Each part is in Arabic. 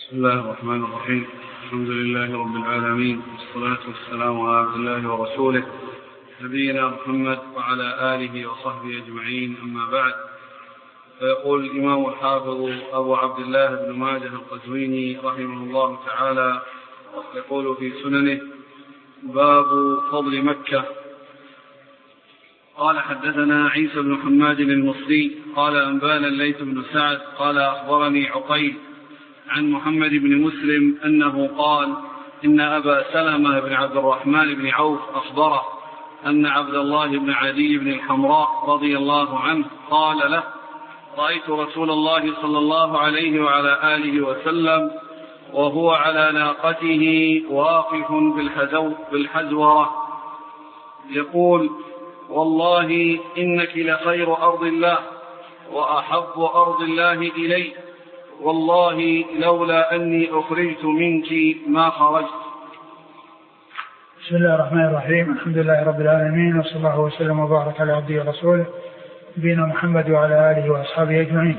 بسم الله الرحمن الرحيم. الحمد لله رب العالمين، والصلاة والسلام على عبد الله ورسوله نبينا محمد وعلى آله وصحبه أجمعين، أما بعد. فيقول الإمام الحافظ أبو عبد الله بن ماجه القزويني رحمه الله تعالى، يقول في سننه: باب فضل مكة. قال: حدثنا عيسى بن حماد المصري قال: أنبانا الليث بن سعد قال: أخبرني عقيل عن محمد بن مسلم أنه قال: إن أبا سلمة بن عبد الرحمن بن عوف أخبره أن عبد الله بن عدي بن الحمراء رضي الله عنه قال له: رأيت رسول الله صلى الله عليه وعلى آله وسلم وهو على ناقته واقف بالحزورة يقول: والله إنك لخير أرض الله وأحب أرض الله إلي، والله لولا أني أخرجت منك ما خرجت. بسم الله الرحمن الرحيم. الحمد لله رب العالمين، وصلى الله وسلم وبارك على عبده ورسوله نبينا محمد وعلى آله وأصحابه أجمعين.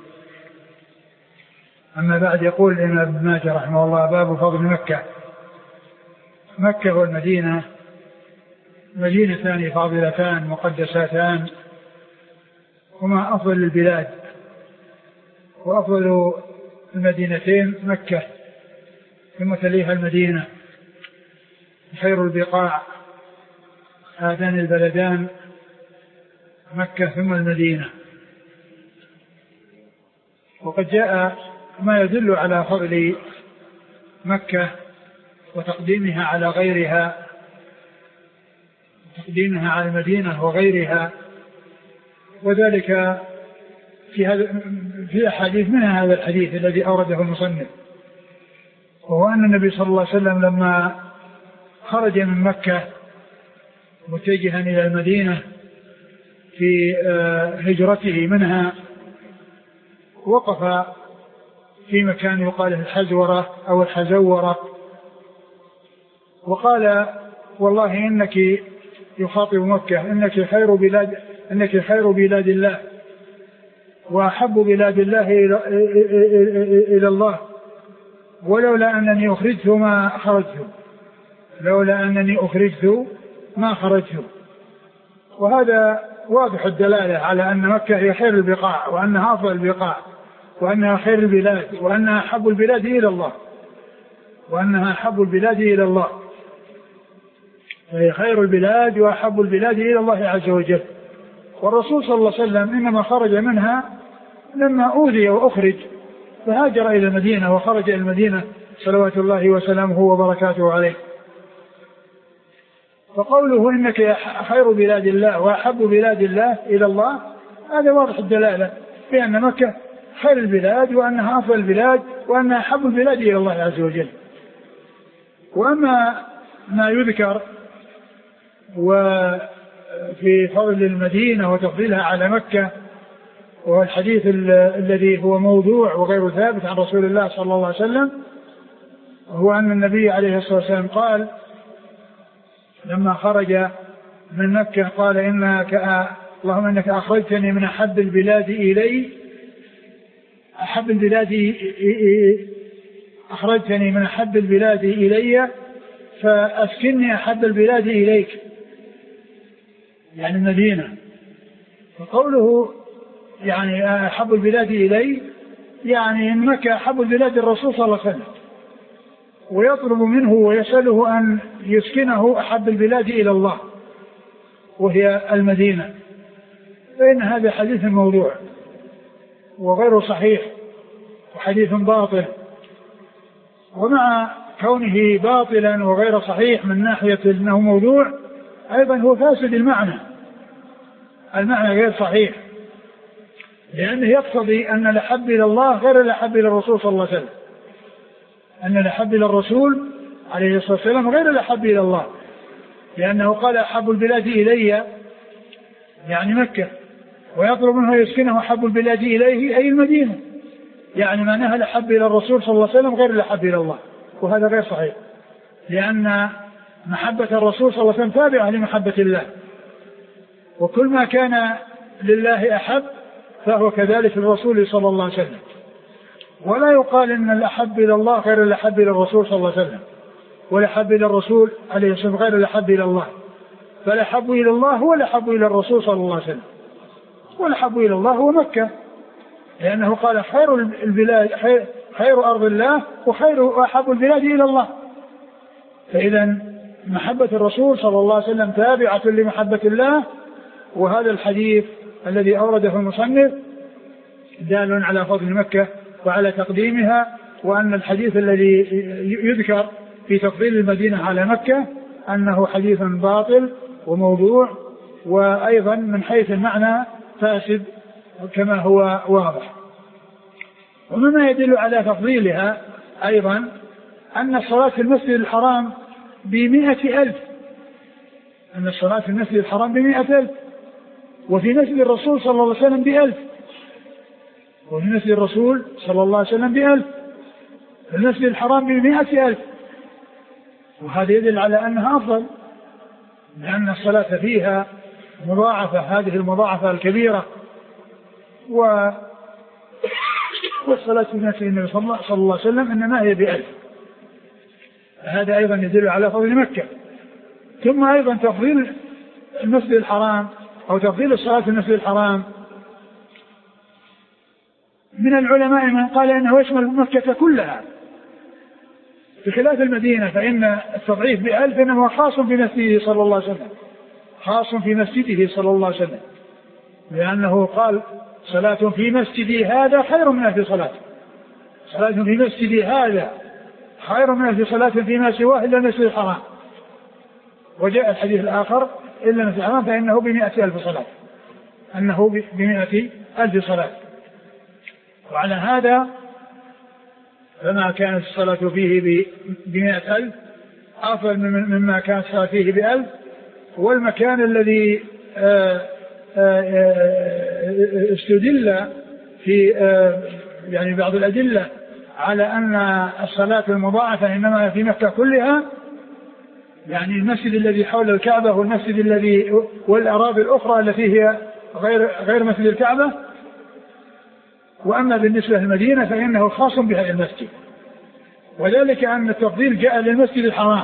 أما بعد، يقول الإمام ابن ماجه رحمه الله: باب فضل مكة. مكة والمدينة مدينتان فاضلتان مقدساتان، هما أفضل البلاد، وأفضل المدينتين مكة، ثم تليها المدينة. خير البقاع هذان البلدان مكة ثم المدينة. وقد جاء ما يدل على فضل مكة وتقديمها على غيرها، تقديمها على المدينة وغيرها، وذلك في أحاديث، منها هذا الحديث الذي أورده المصنف، وهو أن النبي صلى الله عليه وسلم لما خرج من مكة متجها إلى المدينة في هجرته منها، وقف في مكان يقال الحزورة أو الحزورة، وقال: والله إنك، يخاطب مكة، إنك خير بلاد الله وأحب بلاد الله إلى الله، ولولا أنني أخرجت ما خرجت، لولا أنني أخرجت ما خرجت. وهذا واضح الدلالة على أن مكة هي خير البقاع، وأنها أفضل البقاع، وأنها خير البلاد، وأنها أحب البلاد إلى الله، وأنها أحب البلاد إلى الله، فهي خير البلاد وأحب البلاد إلى الله عز وجل. والرسول صلى الله عليه وسلم إنما خرج منها لما أوذي وأخرج، فهاجر إلى المدينة وخرج إلى المدينة صلوات الله وسلامه وبركاته عليه. فقوله إنك خير بلاد الله وأحب بلاد الله إلى الله، هذا واضح الدلالة بأن مكة خير البلاد، وأنها أفضل البلاد، وأنها أحب البلاد إلى الله عز وجل. وأما ما يذكر وفي فضل المدينة وتفضيلها على مكة، وهو الحديث الذي هو موضوع وغير ثابت عن رسول الله صلى الله عليه وسلم، هو أن النبي عليه الصلاة والسلام قال لما خرج من مكة، قال: اللهم إنك أخرجتني من أحب البلاد إلي، أخرجتني من أحب البلاد إلي، فأسكنني أحب البلاد إليك، يعني المدينة. فقوله يعني أحب البلاد إلي، يعني إن مكة أحب البلاد الرسول صلى الله عليه وسلم، ويطلب منه ويسأله أن يسكنه أحب البلاد إلى الله وهي المدينة. فإن هذا حديث موضوع وغير صحيح، وحديث باطل. ومع كونه باطلا وغير صحيح من ناحية أنه موضوع، أيضا هو فاسد المعنى غير صحيح، لأنه يقتضي أن الأحب إلى الله غير الأحب إلى الرسول صلى الله عليه وسلم، أن الأحب إلى الرسول عليه الصلاة والسلام غير الأحب إلى الله، لأنه قال: أحب البلاد إلي، يعني مكة، ويطلب منه يسكنه أحب البلاد إليه أي المدينة، يعني معناها الأحب إلى الرسول صلى الله عليه وسلم غير الأحب إلى الله، وهذا غير صحيح، لأن محبة الرسول صلى الله عليه وسلم تابعة لمحبة الله، وكل ما كان لله أحب فهو كذلك الرسول صلى الله عليه وسلم. ولا يقال إن الأحب إلى الله غير الأحب إلى الرسول صلى الله عليه وسلم، والأحب إلى الرسول عليه الصلاة والسلام غير الأحب إلى الله، فالأحب إلى الله هو الأحب إلى الرسول صلى الله عليه وسلم، والأحب إلى الله هو مكة، لأنه قال خير البلاد خير أرض الله وخير وأحب البلاد إلى الله. فإذا محبة الرسول صلى الله عليه وسلم تابعة لمحبة الله. وهذا الحديث الذي أورده المصنف دال على فضل مكة وعلى تقديمها، وأن الحديث الذي يذكر في تفضيل المدينة على مكة أنه حديث باطل وموضوع، وأيضا من حيث المعنى فاسد كما هو واضح. ومما يدل على تفضيلها أيضا أن الصلاة في المسجد الحرام ب100,000، أن الصلاة في المسجد الحرام ب100,000، وفي مسجد الرسول صلى الله عليه وسلم ب1000، وفي مسجد الرسول صلى الله عليه وسلم ب1000، المسجد الحرام ب100,000، وهذا يدل على أنها أفضل، لأن الصلاة فيها مضاعفة، هذه المضاعفة الكبيرة، والصلاة في مسجد النبي صلى الله عليه وسلم إنما هي ب1000. هذا أيضا يدل على فضل مكة. ثم أيضا تفضيل المسجد الحرام أو تفضيل الصلاة في المسجد الحرام، من العلماء من قال إنه يشمل مكة كلها بخلاف المدينة، فإن التضعيف ب1000 إنما خاص في مسجده صلى الله عليه وسلم، خاص في مسجده صلى الله عليه وسلم، لأنه قال صلاة في مسجدي هذا خير من 1000 صلاة، صلاة في مسجدي هذا خير من 1000 صلاة فيما سواه إلا المسجد الحرام. وجاء الحديث الآخر إلا المسجد الحرام فإنه ب100,000 صلاة، أنه ب100,000 صلاة. وعلى هذا فما كانت الصلاة فيه ب100,000 أفضل مما كانت الصلاة فيه ب1000. والمكان الذي استدل في يعني بعض الأدلة على أن الصلاة المضاعفة إنما في مكة كلها، يعني المسجد الذي حول الكعبة والمسجد الذي والأراضي الأخرى التي هي غير مسجد الكعبة. وأما بالنسبة للمدينة فإنه خاص بهذا المسجد، وذلك أن التفضيل جاء للمسجد الحرام،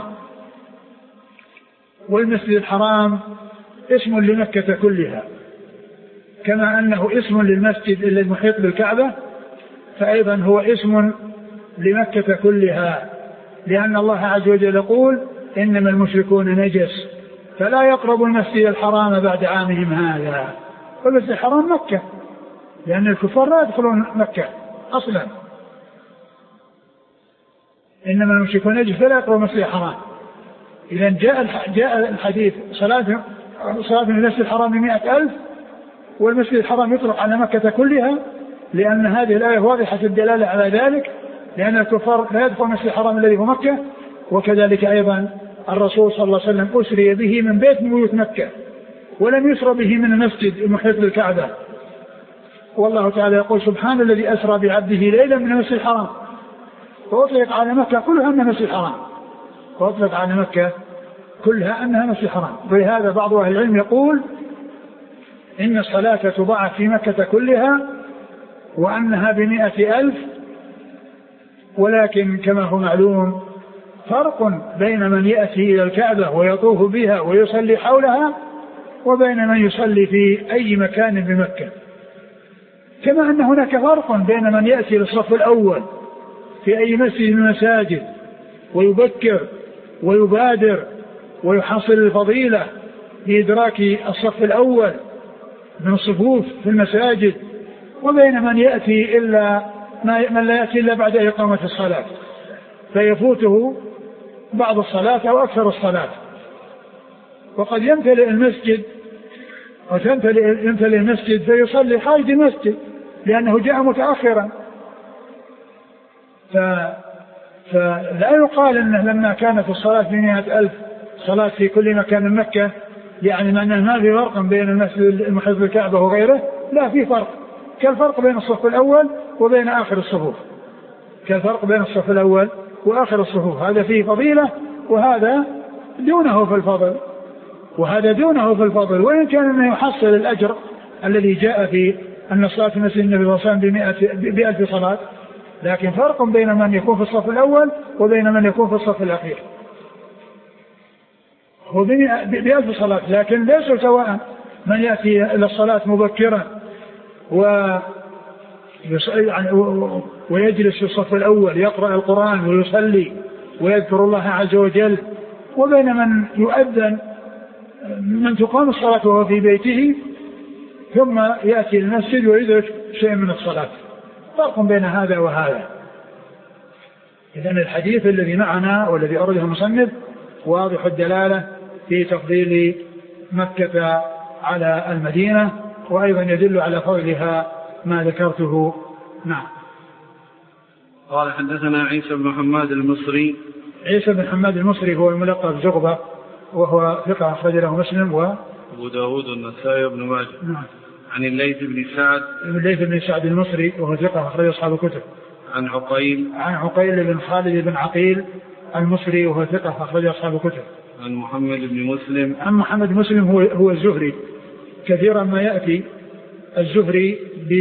والمسجد الحرام اسم لمكة كلها، كما أنه اسم للمسجد المحيط بالكعبة فأيضا هو اسم لمكة كلها، لأن الله عز وجل يقول إنما المشركون نجس فلا يقربوا المسجد الحرام بعد عامهم هذا. والمسجد الحرام مكة، لأن الكفار لا يدخلون مكة أصلا، إنما المشركون نجس فلا يقربوا المسجد الحرام. إذا جاء الحديث صلاة في المسجد الحرام ب100,000، والمسجد الحرام يطلق على مكة كلها، لأن هذه الآية واضحة الدلالة على ذلك، لأن الكفار لا يدخل المسجد الحرام الذي هو مكة. وكذلك أيضا الرسول صلى الله عليه وسلم أسري به من بيت من بيوت مكة، ولم يسر به من المسجد المحيط بالكعبة. والله تعالى يقول سبحان الذي أسرى بعبده ليلا من المسجد الحرام، وأطلق على مكة كلها أنها مسجد الحرام، وأطلق على مكة كلها أنها مسجد الحرام. ولهذا بعض أهل العلم يقول إن الصلاة تضاعف في مكة كلها وأنها ب100,000، ولكن كما هو معلوم فرق بين من يأتي إلى الكعبة ويطوف بها ويصلي حولها وبين من يصلي في أي مكان بمكة، كما أن هناك فرق بين من يأتي للصف الأول في أي مسجد من المساجد ويبكر ويبادر ويحصل الفضيلة بإدراك الصف الأول من الصفوف في المساجد، وبين من يأتي من لا يأتي إلا بعد إقامة الصلاة فيفوته بعض الصلاة أو أكثر الصلاة. وقد يمتلئ المسجد يمتلئ المسجد فيصلي خارج المسجد لأنه جاء متأخرا. فلا يقال أنه لما كانت الصلاة ب100,000 صلاة في كل مكان من مكة يعني معناه ما في فرق بين المسجد المحيط بالكعبة وغيره، لا، في فرق، كالفرق بين الصف الأول وبين آخر الصفوف، كالفرق بين الصف الأول وآخر الصفوف، هذا فيه فضيلة وهذا دونه في الفضل، وهذا دونه في الفضل، وإن كان أنه يحصل الأجر الذي جاء في أن الصلاة في مسجد النبي صلى الله عليه وسلم ب100,000 صلاة، لكن فرق بين من يكون في الصف الأول وبين من يكون في الصف الأخير. هو بألف صلاة، لكن ليس سواء من يأتي إلى الصلاة مبكرا ويجلس في الصف الأول يقرأ القرآن ويصلي ويذكر الله عز وجل، وبين من يؤذن من تقام الصلاة وهو في بيته ثم يأتي المسجد ويدرك شيء من الصلاة. فرق بين هذا وهذا. إذن الحديث الذي معنا والذي أورده المصنف واضح الدلالة في تفضيل مكة على المدينة، وأيضا يدل على فضلها ما ذكرته. نعم. قال حدثنا عيسى بن حماد المصري. عيسى بن حماد المصري هو الملقب زغبة، وهو ثقة أخرج له مسلم وأبو داود والنسائي وابن ماجه. نعم. عن الليث بن سعد. الليث بن سعد المصري وهو ثقة أخرج أصحاب الكتب. عن عقيل بن خالد بن عقيل المصري وهو ثقة أخرج أصحاب الكتب. عن محمد بن مسلم. عن محمد بن مسلم هو الزهري. كثيرا ما يأتي الزهري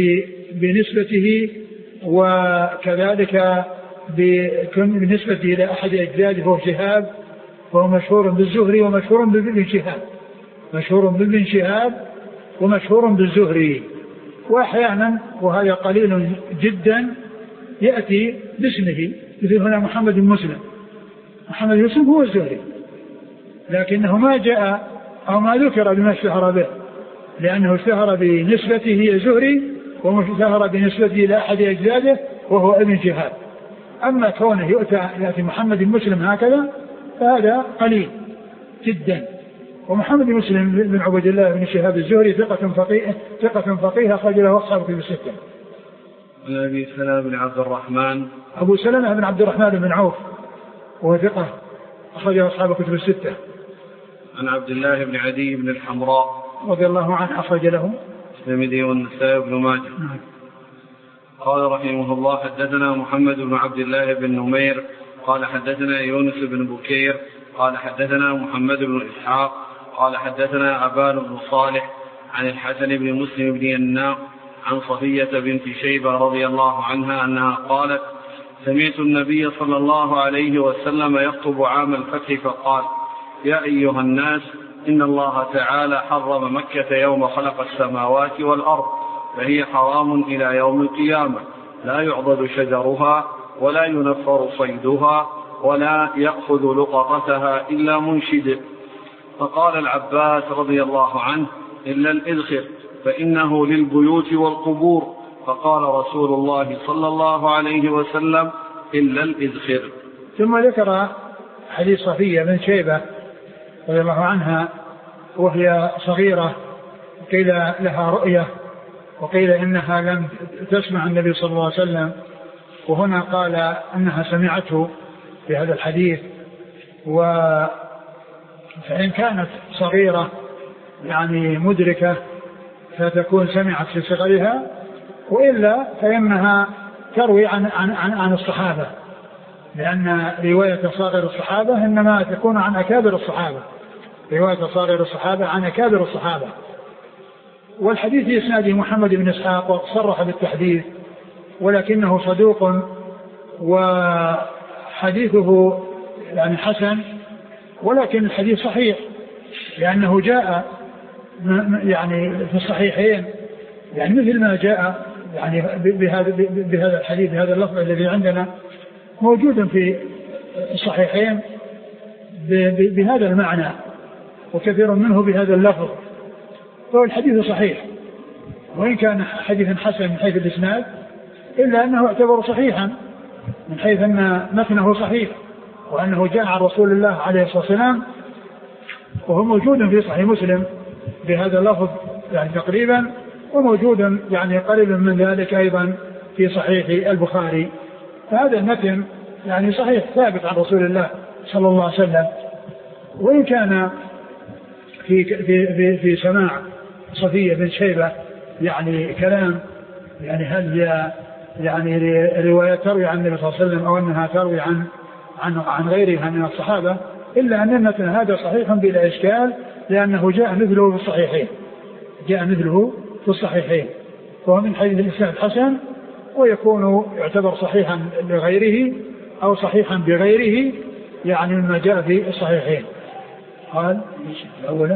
بنسبته، وكذلك بالنسبة إلى أحد أجداده هو شهاب، وهو مشهور بالزهري ومشهور بابن شهاب، مشهور بابن شهاب ومشهور بالزهري. وأحيانا وهذا قليل جدا يأتي باسمه، مثل هنا محمد بن مسلم. محمد بن مسلم هو الزهري، لكنه ما جاء أو ما ذكر بما اشتهر به، لأنه اشتهر بنسبته زهري واشتهر بنسبته إلى أحد أجداده وهو ابن شهاب. أما كونه يأتي محمد بن مسلم هكذا فهذا قليل جدا. ومحمد بن مسلم بن عبد الله بن شهاب الزهري ثقة فقيه أخرج له أصحاب الكتب الستة. عن أبي سلمة بن عبد الرحمن. أبو سلمة بن عبد الرحمن بن عوف وهو ثقة أخرج له أصحاب الكتب الستة. عن عبد الله بن عدي بن الحمراء رضي الله عنه أخرج له الترمذي والنسائي وابن ماجه. قال رحمه الله حدثنا محمد بن عبد الله بن نمير قال حدثنا يونس بن بكير قال حدثنا محمد بن إسحاق قال حدثنا أبان بن صالح عن الحسن بن مسلم بن يناق عن صفية بنت شيبة رضي الله عنها أنها قالت سمعت النبي صلى الله عليه وسلم يخطب عام الفتح فقال يا أيها الناس إن الله تعالى حرم مكة يوم خلق السماوات والأرض، فهي حرام إلى يوم القيامة، لا يعضد شجرها ولا ينفر صيدها ولا يأخذ لقطتها إلا منشد. فقال العباس رضي الله عنه إلا الإذخر فإنه للبيوت والقبور. فقال رسول الله صلى الله عليه وسلم إلا الإذخر. ثم ذكر حديث صفية بن شيبة رضي الله عنها وهي صغيرة، قيل لها رؤية وقيل إنها لم تسمع النبي صلى الله عليه وسلم، وهنا قال أنها سمعته في هذا الحديث. فإن كانت صغيرة يعني مدركة فتكون سمعت في صغرها، وإلا فإنها تروي عن الصحابة، لأن رواية صاغر الصحابة إنما تكون عن أكابر الصحابة، رواية صاغر الصحابة عن أكابر الصحابة. والحديث في إسناده محمد بن إسحاق صرح بالتحديث ولكنه صدوق، وحديثه يعني حسن، ولكن الحديث صحيح لأنه جاء يعني في الصحيحين، يعني مثل ما جاء يعني بهذا الحديث بهذا اللفظ الذي عندنا موجود في الصحيحين بهذا المعنى وكثير منه بهذا اللفظ، فهو الحديث صحيح، وإن كان حديثا حسن من حيث الإسناد إلا أنه يعتبر صحيحا من حيث أن متنه صحيح، وأنه جاء عن رسول الله عليه الصلاة والسلام، وهو موجود في صحيح مسلم بهذا اللفظ يعني تقريبا، وموجود يعني قريب من ذلك أيضا في صحيح البخاري. فهذا المتن يعني صحيح ثابت عن رسول الله صلى الله عليه وسلم. وإن كان في سماع صفية بن شيبة يعني كلام، يعني هل هي يعني رواية تروي عن النبي صلى الله عليه وسلم أو أنها تروي عن غيرها من الصحابة، إلا أن المتن هذا صحيح بلا إشكال، لأنه جاء مثله في الصحيحين، جاء مثله في الصحيحين، فهو من حديث الإسناد حسن ويكون يعتبر صحيحا لغيره أو صحيحا بغيره، يعني مما جاء في الصحيحين. قال الأولى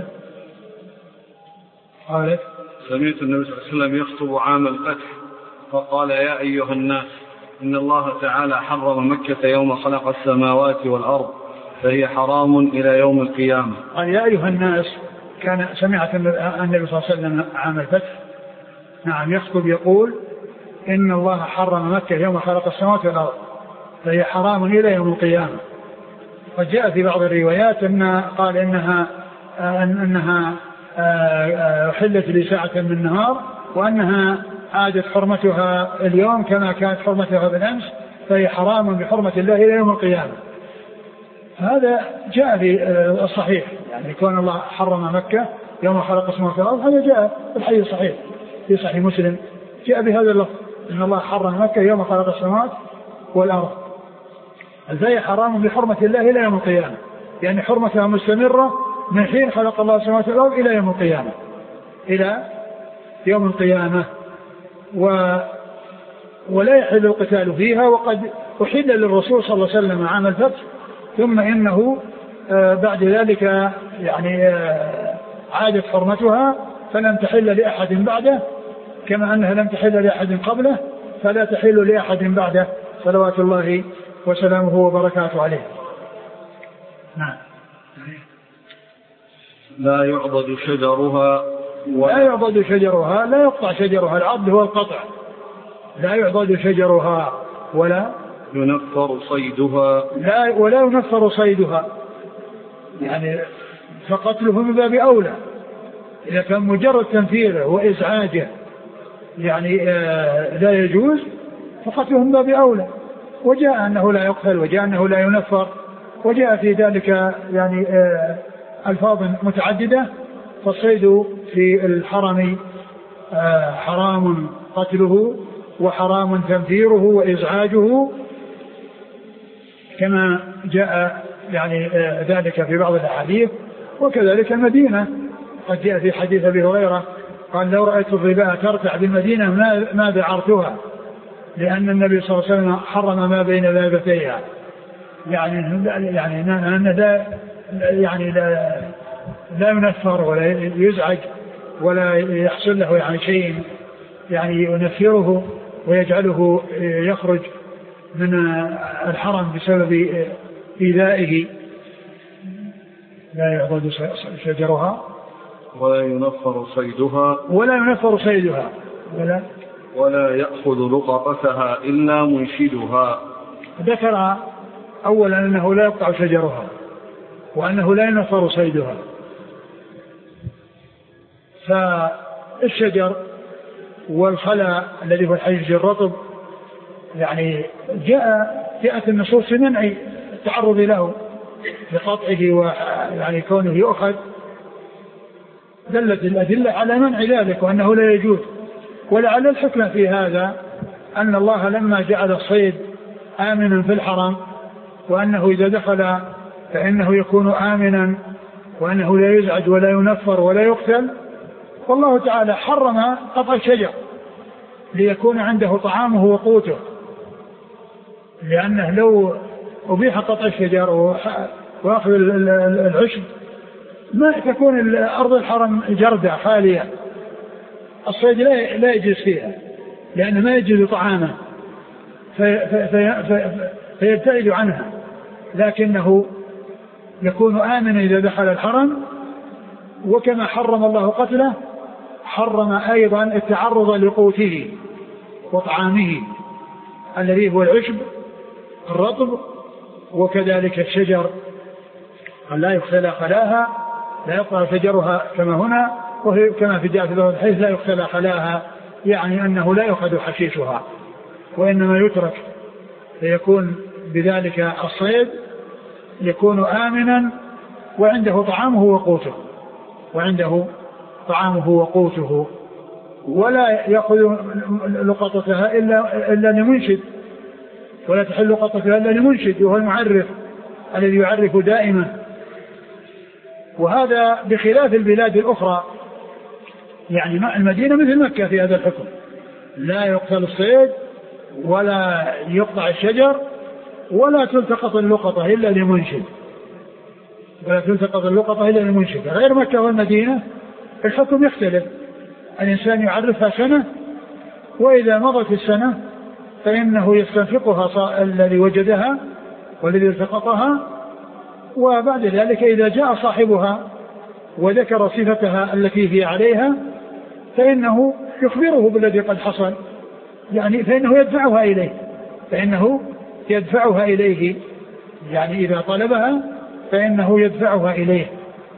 قالت سمعت النبي صلى الله عليه وسلم يخطب عام الفتح فقال يا أيها الناس إن الله تعالى حرم مكة يوم خلق السماوات والأرض فهي حرام إلى يوم القيامة. قال يا أيها الناس، كان سمعت النبي صلى الله عليه وسلم عام الفتح نعم يخطب يقول إن الله حرم مكة يوم خلق السماوات والأرض فهي حرام إلى يوم القيامة. وجاء في بعض الروايات أن قال أنها حلت لي ساعة من النهار وأنها عادت حرمتها اليوم كما كانت حرمتها بالأمس فهي حرام بحرمة الله إلى يوم القيامة. هذا جاء في الصحيح، يعني كون الله حرم مكة يوم خلق السماوات والأرض، هذا جاء في الحديث الصحيح في صحيح مسلم، جاء بهذا اللفظ إن الله حرم مكة يوم خلق السماوات والأرض فهي حرام بحرمة الله إلى يوم القيامة، يعني حرمتها مستمرة من حين خلق الله السماوات والأرض إلى يوم القيامة، إلى يوم القيامة. ولا يحل القتال فيها، وقد أحل للرسول صلى الله عليه وسلم عام الفتح، ثم إنه بعد ذلك يعني عادت حرمتها فلم تحل لأحد بعده، كما أنها لم تحل لأحد قبله فلا تحل لأحد بعده صلوات الله وسلامه وبركاته عليه. نعم. لا يعضد شجرها لا يعضد شجرها، لا يقطع شجرها، العضد هو القطع. لا يعضد شجرها ولا ينفر صيدها، ولا ينفر صيدها، يعني فقتله من باب أولى. إذا كان مجرد تنفيره وإزعاجه يعني لا يجوز فقتله من باب أولى. وجاء أنه لا يقتل، وجاء أنه لا ينفر، وجاء في ذلك يعني ألفاظ متعددة. فالصيد في الحرم حرام قتله وحرام تنفيره وإزعاجه، كما جاء يعني ذلك في بعض الأحاديث. وكذلك المدينة، قد جاء في حديث أبي هريرة قال لو رأيت الظباء ترتع بالمدينة ما ذعرتها، لأن النبي صلى الله عليه وسلم حرم ما بين لابتيها، يعني لا ينفر ولا يزعج ولا يحصل له يعني شيء يعني ينفره ويجعله يخرج من الحرم بسبب إيذائه. لا يعضد شجرها ولا ينفر صيدها ولا يأخذ لقطتها إلا منشدها. ذكر أولا أنه لا يقطع شجرها وأنه لا ينفر صيدها. فالشجر والخلا الذي هو الحجر الرطب يعني جاءت النصوص في منع التعرض له لقطعه ويعني كونه يؤخذ، دلت الأدلة على منع ذلك وأنه لا يجوز. ولعل الحكمة في هذا أن الله لما جعل الصيد آمنا في الحرم، وأنه إذا دخل فإنه يكون آمنا وأنه لا يزعج ولا ينفر ولا يقتل، والله تعالى حرم قطع الشجر ليكون عنده طعامه وقوته، لأنه لو أبيح قطع الشجر وأخذ العشب ما تكون أرض الحرم جردة خالية، الصيد لا يجلس فيها لأنه ما يجد طعامه فيبتعد عنها، لكنه يكون آمنا إذا دخل الحرم. وكما حرم الله قتله حرم أيضا التعرض لقوته وطعامه الذي هو العشب الرطب، وكذلك الشجر لا يختلى خلاها، لا يقطع شجرها كما هنا، وهي كما في جاء في بعض الحديث لا يختلى خلاها، يعني أنه لا يؤخذ حشيشها وإنما يترك، فيكون بذلك الصيد يكون آمنا وعنده طعامه وقوته ولا يأخذ لقطتها إلا لمنشد، ولا تحل لقطتها إلا لمنشد وهو المعرف الذي يعرف دائما. وهذا بخلاف البلاد الأخرى، يعني المدينة مثل مكة في هذا الحكم، لا يقتل الصيد ولا يقطع الشجر ولا تلتقط اللقطة إلا لمنشد، غير مكة والمدينة الحكم يختلف. الإنسان يعرفها سنة، وإذا مضت السنة فإنه يستنفقها الذي وجدها والذي التقطها، وبعد ذلك إذا جاء صاحبها وذكر صفتها التي هي عليها فإنه يخبره بالذي قد حصل، يعني فإنه يدفعها إليه، يعني إذا طلبها فإنه يدفعها إليه.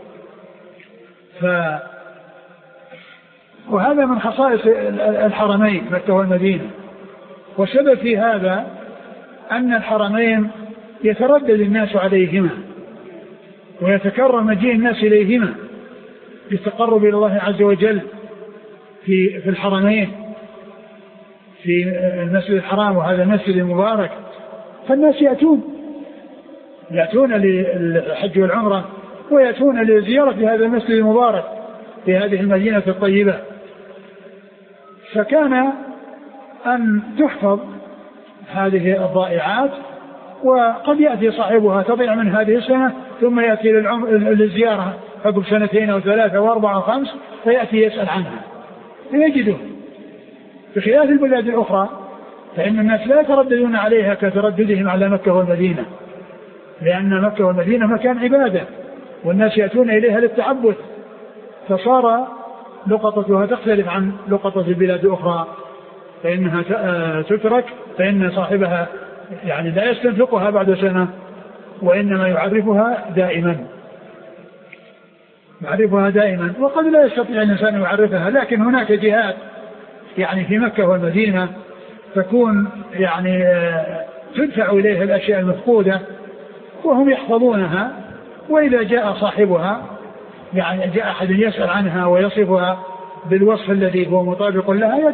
وهذا من خصائص الحرمين مكة والمدينة. وسبب في هذا أن الحرمين يتردد الناس عليهما ويتكرر مجيء الناس إليهما بالتقرب إلى الله عز وجل في الحرمين، في المسجد الحرام وهذا المسجد المبارك. فالناس يأتون للحج والعمرة ويأتون لزيارة هذا المسجد المبارك في هذه المدينة الطيبة. فكان أن تحفظ هذه الضائعات، وقد يأتي صاحبها تضيع من هذه السنة ثم يأتي للزيارة عقب 2 أو 3 أو 4 أو 5 فيأتي يسأل عنها فيجده. بخلاف البلاد الأخرى فإن الناس لا يترددون عليها كترددهم على مكة والمدينة، لأن مكة والمدينة مكان عبادة والناس يأتون إليها للتعبد، فصار لقطتها تختلف عن لقطة البلاد الأخرى، فإنها تترك، فإن صاحبها يعني لا يستنفقها بعد سنة وإنما يعرفها دائما. وقد لا يستطيع الإنسان أن يعرفها، لكن هناك جهات يعني في مكة والمدينة تكون يعني تدفع إليها الأشياء المفقودة وهم يحفظونها، وإذا جاء صاحبها يعني جاء أحد يسأل عنها ويصفها بالوصف الذي هو مطابق لها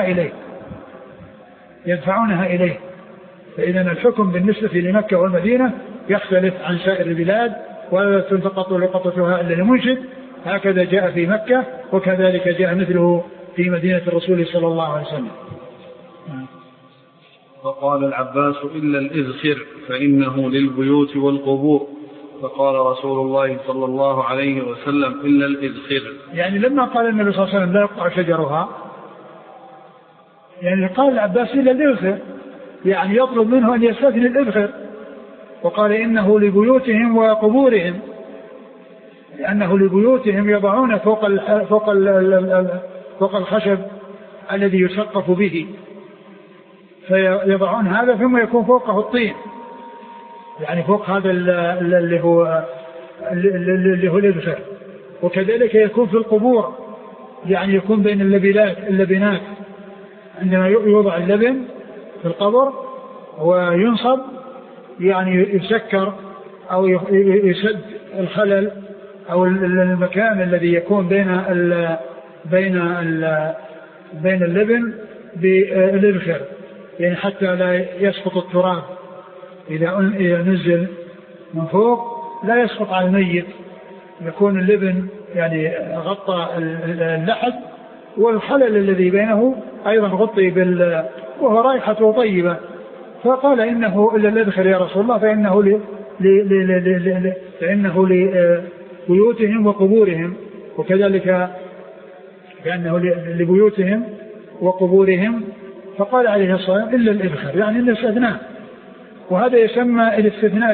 يدفعونها إليه. فإذا الحكم بالنسبة لمكة والمدينة يختلف عن سائر البلاد، ولا تلتقط لقطتها إلا لمنشد، هكذا جاء في مكة وكذلك جاء مثله في مدينة الرسول صلى الله عليه وسلم. فقال العباس إلا الإذخر فإنه للبيوت والقبور، فقال رسول الله صلى الله عليه وسلم إلا الإذخر، يعني لما قال النبي صلى الله عليه وسلم لا يقطع شجرها، يعني قال العباس إلا الإذخر، يعني يطلب منه أن يستثني الإذخر، وقال إنه لبيوتهم وقبورهم، لأنه لبيوتهم يضعون فوق الخشب الذي يسقف به، فيضعون هذا ثم يكون فوقه الطين، يعني فوق هذا اللي هو الإذخر. وكذلك يكون في القبور، يعني يكون بين اللبنات عندما يوضع اللبن في القبر وينصب، يعني يسكر أو يسد الخلل أو المكان الذي يكون بين اللبن بالإذخر، يعني حتى لا يسقط التراب إذا نزل من فوق لا يسقط على الميت، يكون اللبن يعني غطى اللحد، والخلل الذي بينه أيضا غطي وهو رائحته طيبة. فقال إنه إلا الإذخر يا رسول الله، فإنه لبيوتهم وقبورهم، وكذلك فإنه لبيوتهم وقبورهم. فقال عليه الصلاة والسلام إلا الإذخر، يعني الاستثناء، وهذا يسمى الاستثناء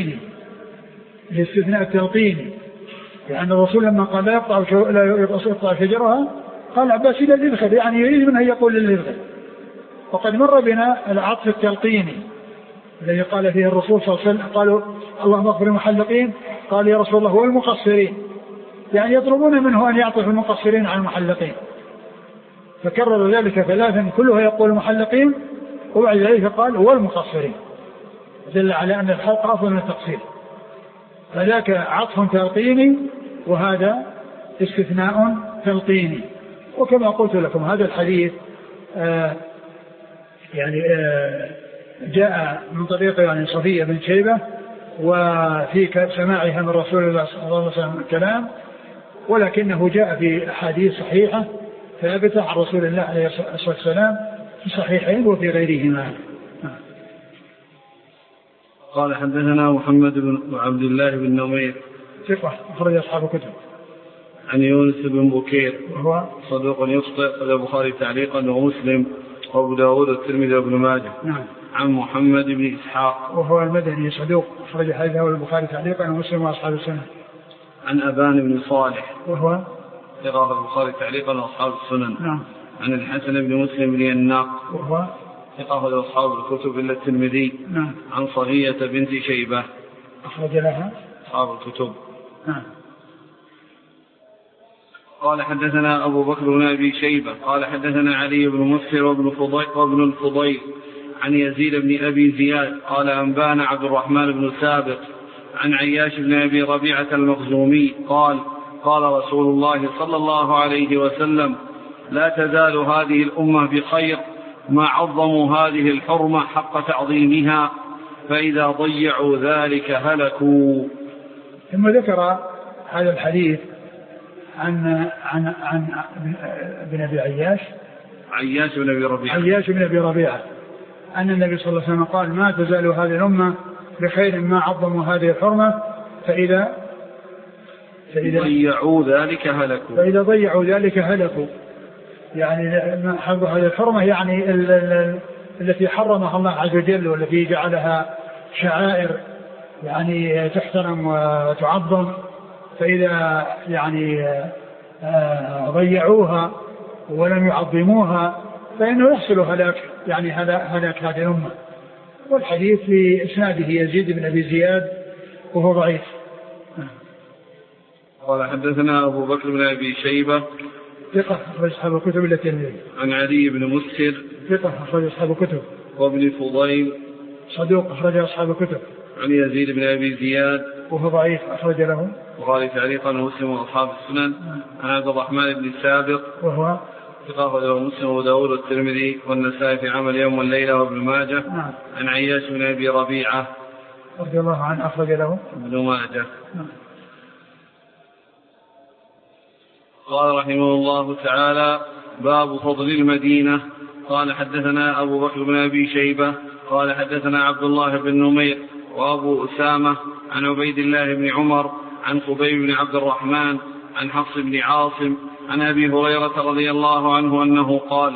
التلقيني، يعني الرسول لما قال لا يقطع شجرها قال عباس إلا الإذخر، يعني يريد منه يقول للإذخر. وقد مر بنا العطف التلقيني الذي قال فيه الرسول صلى الله عليه وسلم قالوا اللهم اغفر المحلقين، قال يا رسول الله والمقصرين، يعني يطلبون منه أن يعطف المقصرين عن المحلقين، فكرر ذلك 3 كلها يقول المحلقين، وبعد ذلك قال والمقصرين، دل على أن الحلق أفضل من التقصير. فذاك عطف تلقيني وهذا استثناء تلقيني. وكما قلت لكم هذا الحديث جاء من طريق يعني صفية بن شيبة، وفي سماعها من رسول الله صلى الله عليه وسلم الكلام، ولكنه جاء في أحاديث صحيحة ثابتة عن رسول الله عليه الصلاة والسلام الصحيحين وفي غيرهما. قال حدثنا محمد بن عبد الله بن نمير ثقة أخرج أصحاب الكتب. عن يونس بن بكير وهو صدوق يخطئ، قال البخاري تعليقا ومسلم وابو داود والترمذي وابن ماجه. نعم. عن محمد بن إسحاق وهو المدني صدوق أخرج حديثه البخاري تعليقا ومسلم وأصحاب السنة. عن أبان بن صالح وهو ثقة البخاري تعليقا وأصحاب السنن. نعم. عن الحسن بن مسلم بن يناق وهو ثقة أصحاب الكتب إلا الترمذي. نعم. عن صهية بنت شيبة أخرج لها أصحاب الكتب. نعم. قال حدثنا أبو بكر بن أبي شيبة قال حدثنا علي بن مسهر وابن الفضيل عن يزيد بن أبي زياد قال أنبانا عبد الرحمن بن سابق عن عياش بن أبي ربيعة المخزومي قال قال رسول الله صلى الله عليه وسلم لا تزال هذه الأمة بخير ما عظموا هذه الحرمة حق تعظيمها فإذا ضيعوا ذلك هلكوا. ثم ذكر هذا الحديث عن ابن أبي عياش بن أبي ربيعة أن النبي صلى الله عليه وسلم قال ما تزال هذه الأمة بخير ما عظموا هذه الحرمة فإذا ضيعوا ذلك هلكوا. يعني حظ هذه الحرمة يعني التي حرمها الله عز وجل والتي جعلها شعائر يعني تحترم وتعظم، فإذا يعني ضيعوها ولم يعظموها فإنه يحصل هلاك، يعني هلاك هذه الأمة. والحديث في إسناده يزيد بن أبي زياد وهو ضعيف. قال حدثنا أبو بكر بن أبي شيبة ثقة أخرج أصحاب الكتب إلا الترمذي. عن علي بن مسهر ثقة أخرج أصحاب الكتب. وابن فضيل صدوق أخرج أصحاب الكتب. عن يزيد بن أبي زياد وهو ضعيف أخرج له البخاري تعليقا ومسلم وأصحاب السنن. عن عبد الرحمن بن سابق وهو ثقة أخرج له مسلم وداود والترمذي والنسائي في عمل يوم والليلة وابن ماجه. عن عياش بن أبي ربيعة رضي الله عنه أخرج له ابن ماجه. قال رحمه الله تعالى باب فضل المدينة. قال حدثنا أبو بكر بن أبي شيبة قال حدثنا عبد الله بن نمير وأبو أسامة عن عبيد الله بن عمر عن خبيب بن عبد الرحمن عن حفص بن عاصم عن أبي هريرة رضي الله عنه أنه قال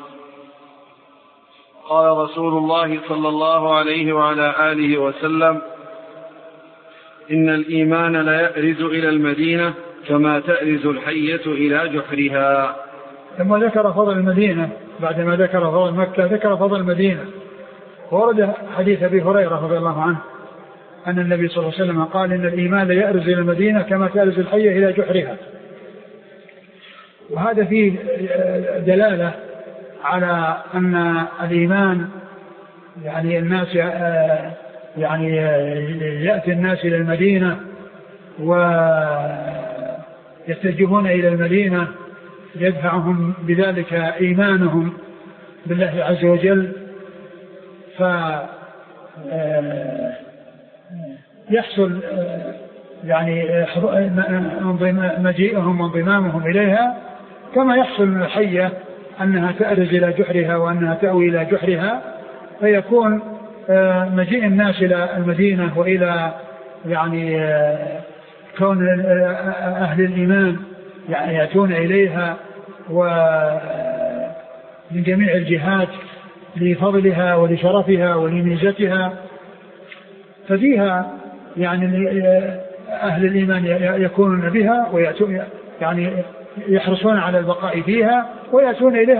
قال رسول الله صلى الله عليه وعلى آله وسلم إن الإيمان لا يأرز إلى المدينة كما تأرز الحية إلى جحرها. ثم ذكر فضل المدينة بعدما ذكر فضل مكة ذكر فضل المدينة. ورد حديث أبي هريرة رضي الله عنه أن النبي صلى الله عليه وسلم قال إن الإيمان لا يأرز إلى المدينة كما تأرز الحية إلى جحرها. وهذا فيه دلالة على أن الإيمان يعني الناس يعني يأتي الناس إلى المدينة ويتجهون إلى المدينة يدفعهم بذلك إيمانهم بالله عز وجل، فيحصل يعني مجيئهم وانضمامهم إليها كما يحصل من الحية أنها تأرز إلى جحرها وأنها تأوي إلى جحرها، فيكون مجيء الناس إلى المدينة وإلى يعني كون أهل الإيمان يعني يأتون إليها ومن جميع الجهات لفضلها ولشرفها ولميزتها، ففيها يعني أهل الإيمان يكونون بها ويأتون يعني يحرصون على البقاء فيها ويأتون إليها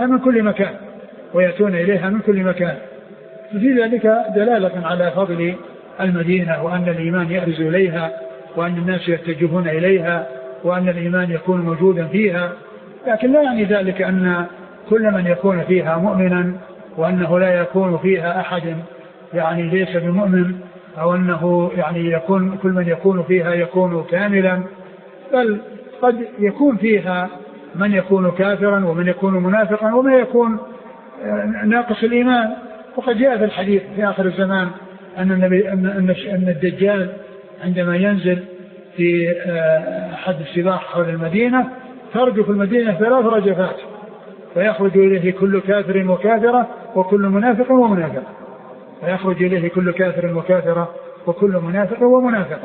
من كل مكان ففي ذلك دلالة على فضل المدينة وأن الإيمان يأرز إليها وأن الناس يتجهون إليها وأن الإيمان يكون موجودا فيها. لكن لا يعني ذلك أن كل من يكون فيها مؤمنا وأنه لا يكون فيها أحد يعني ليس بمؤمن، أو أنه يعني يكون كل من يكون فيها يكون كاملا، بل قد يكون فيها من يكون كافرا ومن يكون منافقا ومن يكون ناقص الإيمان. وقد جاء في الحديث في آخر الزمان أن الدجال عندما ينزل في أحد السباح حول المدينة ترجف المدينة 3 رجفات فيخرج إليه كل كافر وكافرة وكل منافق ومنافق، فيخرج إليه كل كافر وكافرة وكل منافق ومنافق.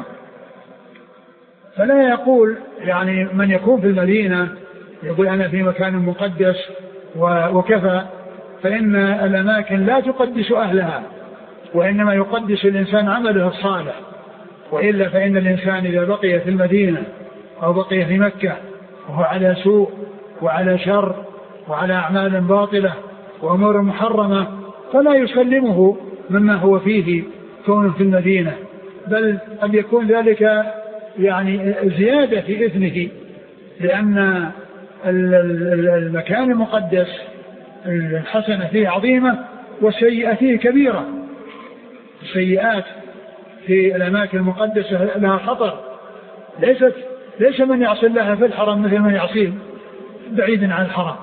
فلا يقول يعني من يكون في المدينة يقول أنا في مكان مقدس وكفى، فإن الأماكن لا تقدس أهلها، وإنما يقدس الإنسان عمله الصالح. وإلا فإن الإنسان إذا بقي في المدينة أو بقي في مكة وهو على سوء وعلى شر وعلى أعمال باطلة وأمور محرمة فلا يسلمه مما هو فيه كونه في المدينة، بل قد يكون ذلك يعني زيادة في إثمه، لأن المكان المقدس الحسنة فيه عظيمة والسيئة فيه كبيرة. السيئات في الأماكن المقدسة لها خطر، ليس من يعصي الله في الحرم مثل من يعصيه بعيدا عن الحرم.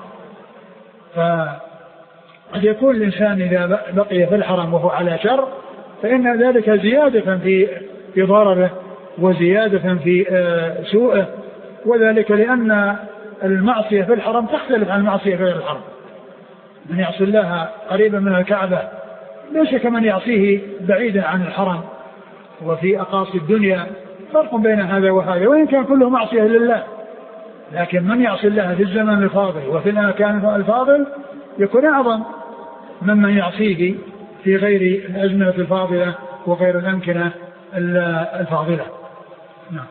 فقد يكون الإنسان إذا بقي في الحرم وهو على شر فإن ذلك زيادة في ضرره وزيادة في سوءه، وذلك لأن المعصية في الحرم تختلف عن المعصية في غير الحرم. من يعصي الله قريبا من الكعبة ليس كمن يعصيه بعيدا عن الحرم وفي أقاصي الدنيا، فرق بين هذا وهذا، وإن كان كله معصية لله. لكن من يعصي الله في الزمن الفاضل وفي المكان الفاضل يكون أعظم ممن يعصيه في غير الأزمنة الفاضلة وغير الأمكنة الفاضلة. نعم.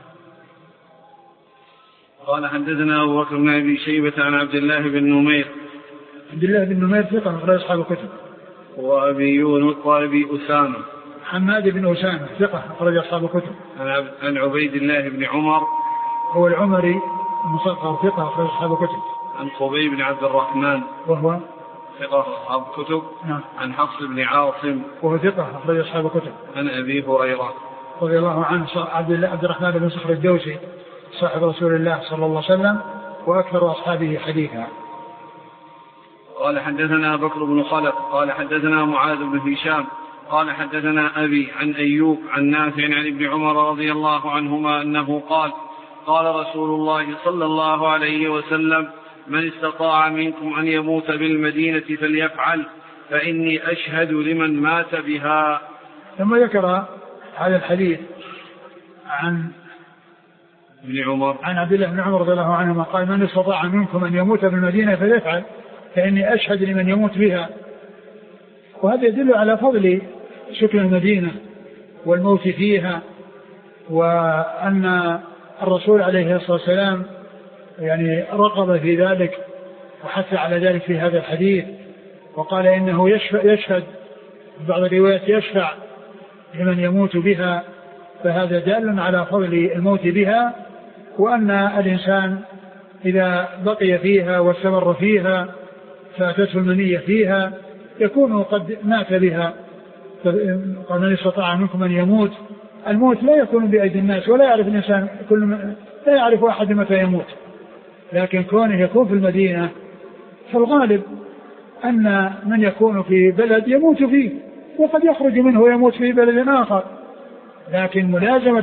قال حدثنا أبو بكر بن أبي شيبة عن عبد الله بن نمير. عبد الله بن نمير ثقة أخرج أصحاب الكتب. وأبي يونس وأبي أسامة. حماد بن أسامة ثقة أخرج أصحاب الكتب. عن عبيد الله بن عمر هو العمري المصغر ثقة أخرج أصحاب الكتب. عن خبيب بن عبد الرحمن وهو ثقة أصحاب الكتب. نعم. عن حفص بن عاصم وهو ثقة أخرج أصحاب الكتب. عن أبي هريرة رضي الله عنه عبد الرحمن بن صخر الدوسي صاحب رسول الله صلى الله عليه وسلم وأكثر أصحابه حديثا. قال حدثنا بكر بن خلف قال حدثنا معاذ بن هشام قال حدثنا أبي عن أيوب عن نافع عن ابن عمر رضي الله عنهما أنه قال قال رسول الله صلى الله عليه وسلم من استطاع منكم أن يموت بالمدينة فليفعل فإني أشهد لمن مات بها. ثم ذكر هذا الحديث عن ابن عمر عن عبد الله بن عمر رضي الله عنهما قال من استطاع منكم أن يموت بالمدينة فليفعل فإني أشهد لمن يموت بها. وهذا يدل على فضل سكن المدينة والموت فيها، وأن الرسول عليه الصلاة والسلام يعني رغب في ذلك وحث على ذلك في هذا الحديث، وقال إنه يشهد بعض الروايات يشفع لمن يموت بها، فهذا دال على فضل الموت بها، وأن الإنسان إذا بقي فيها واستمر فيها فاتته المنية فيها يكون قد مات بها. قال من استطاع منكم أن يموت، الموت لا يكون بأيدي الناس ولا يعرف الإنسان لا يعرف أحد متى يموت، لكن كونه يكون في المدينة فالغالب أن من يكون في بلد يموت فيه وقد يخرج منه ويموت في بلد آخر، لكن ملازمة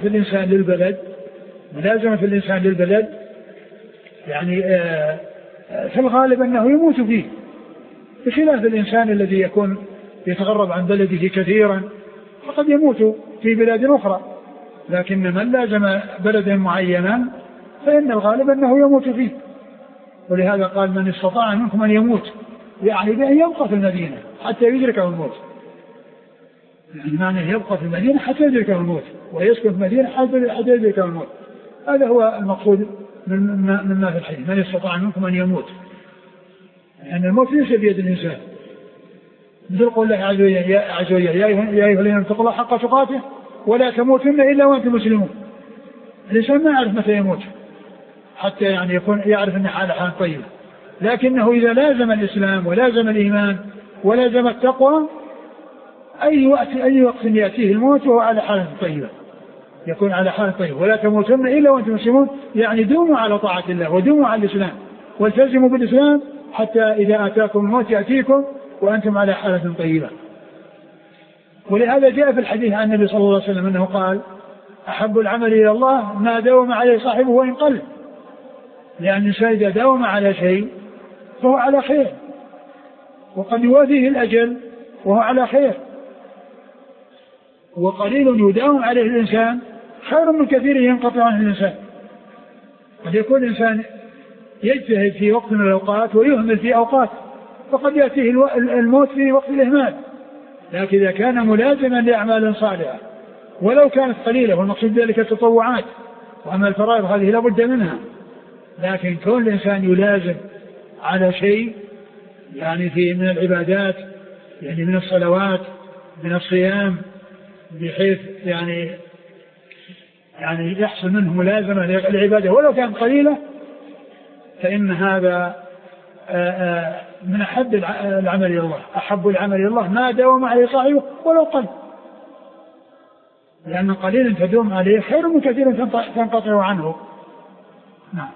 الإنسان للبلد يعني في الغالب أنه يموت فيه، بخلاف الإنسان الذي يكون يتغرب عن بلده كثيرا فقد يموت في بلاد أخرى، لكن من لازم بلدا معينا فإن الغالب أنه يموت فيه. ولهذا قال من استطاع منكم أن يموت، يعني بأن يبقى في المدينة حتى يدركه الموت، يعني معنى يبقى في المدينة حتى يدركه الموت ويسكن في المدينة حتى يدركه الموت. هذا هو المقصود مما في الحديث من استطاع منكم أن يموت، لأن يعني الموت ليس بيد الإنسان. مثل قول الله عز وجل يا أيها الذين اتقوا الله حق تقاته ولا تموتن إلا وأنتم مسلمون. الإنسان ما يعرف متى يموت حتى يعني يكون يعرف أن حال طيب، لكنه إذا لازم الإسلام ولازم الإيمان ولازم التقوى أي وقت يأتيه الموت وهو على حالة طيبة، يكون على حالة طيبة. ولا تموتن إلا وأنتم مسلمون، يعني دوموا على طاعة الله ودوموا على الإسلام والتزموا بالإسلام حتى إذا آتاكم الموت يأتيكم وأنتم على حالة طيبة. ولهذا جاء في الحديث عن النبي صلى الله عليه وسلم أنه قال أحب العمل إلى الله ما داوم عليه صاحبه وإن قل، لأن الإنسان إذا داوم على شيء فهو على خير، وقد يوافيه الأجل وهو على خير، وقليل يداوم عليه الإنسان خير من كثير ينقطع عنه الإنسان. قد يكون الإنسان يجتهد في وقت من الأوقات ويهمل في أوقات، فقد يأتيه الموت في وقت الإهمال، لكن إذا كان ملازما لأعمال صالحة ولو كانت قليلة، والمقصود ذلك التطوعات، وأما الفرائض هذه لا بد منها، لكن كون الإنسان يلازم على شيء يعني في من العبادات، يعني من الصلوات، من الصيام، بحيث يعني يحصل منه ملازمة للعبادة ولو كان قليلة، فإن هذا من أحب العمل إلى الله. أحب العمل إلى الله ما داوم عليه صاحبه ولو قل، لأن قليل تدوم عليه خير من كثير تنقطع عنه. نعم.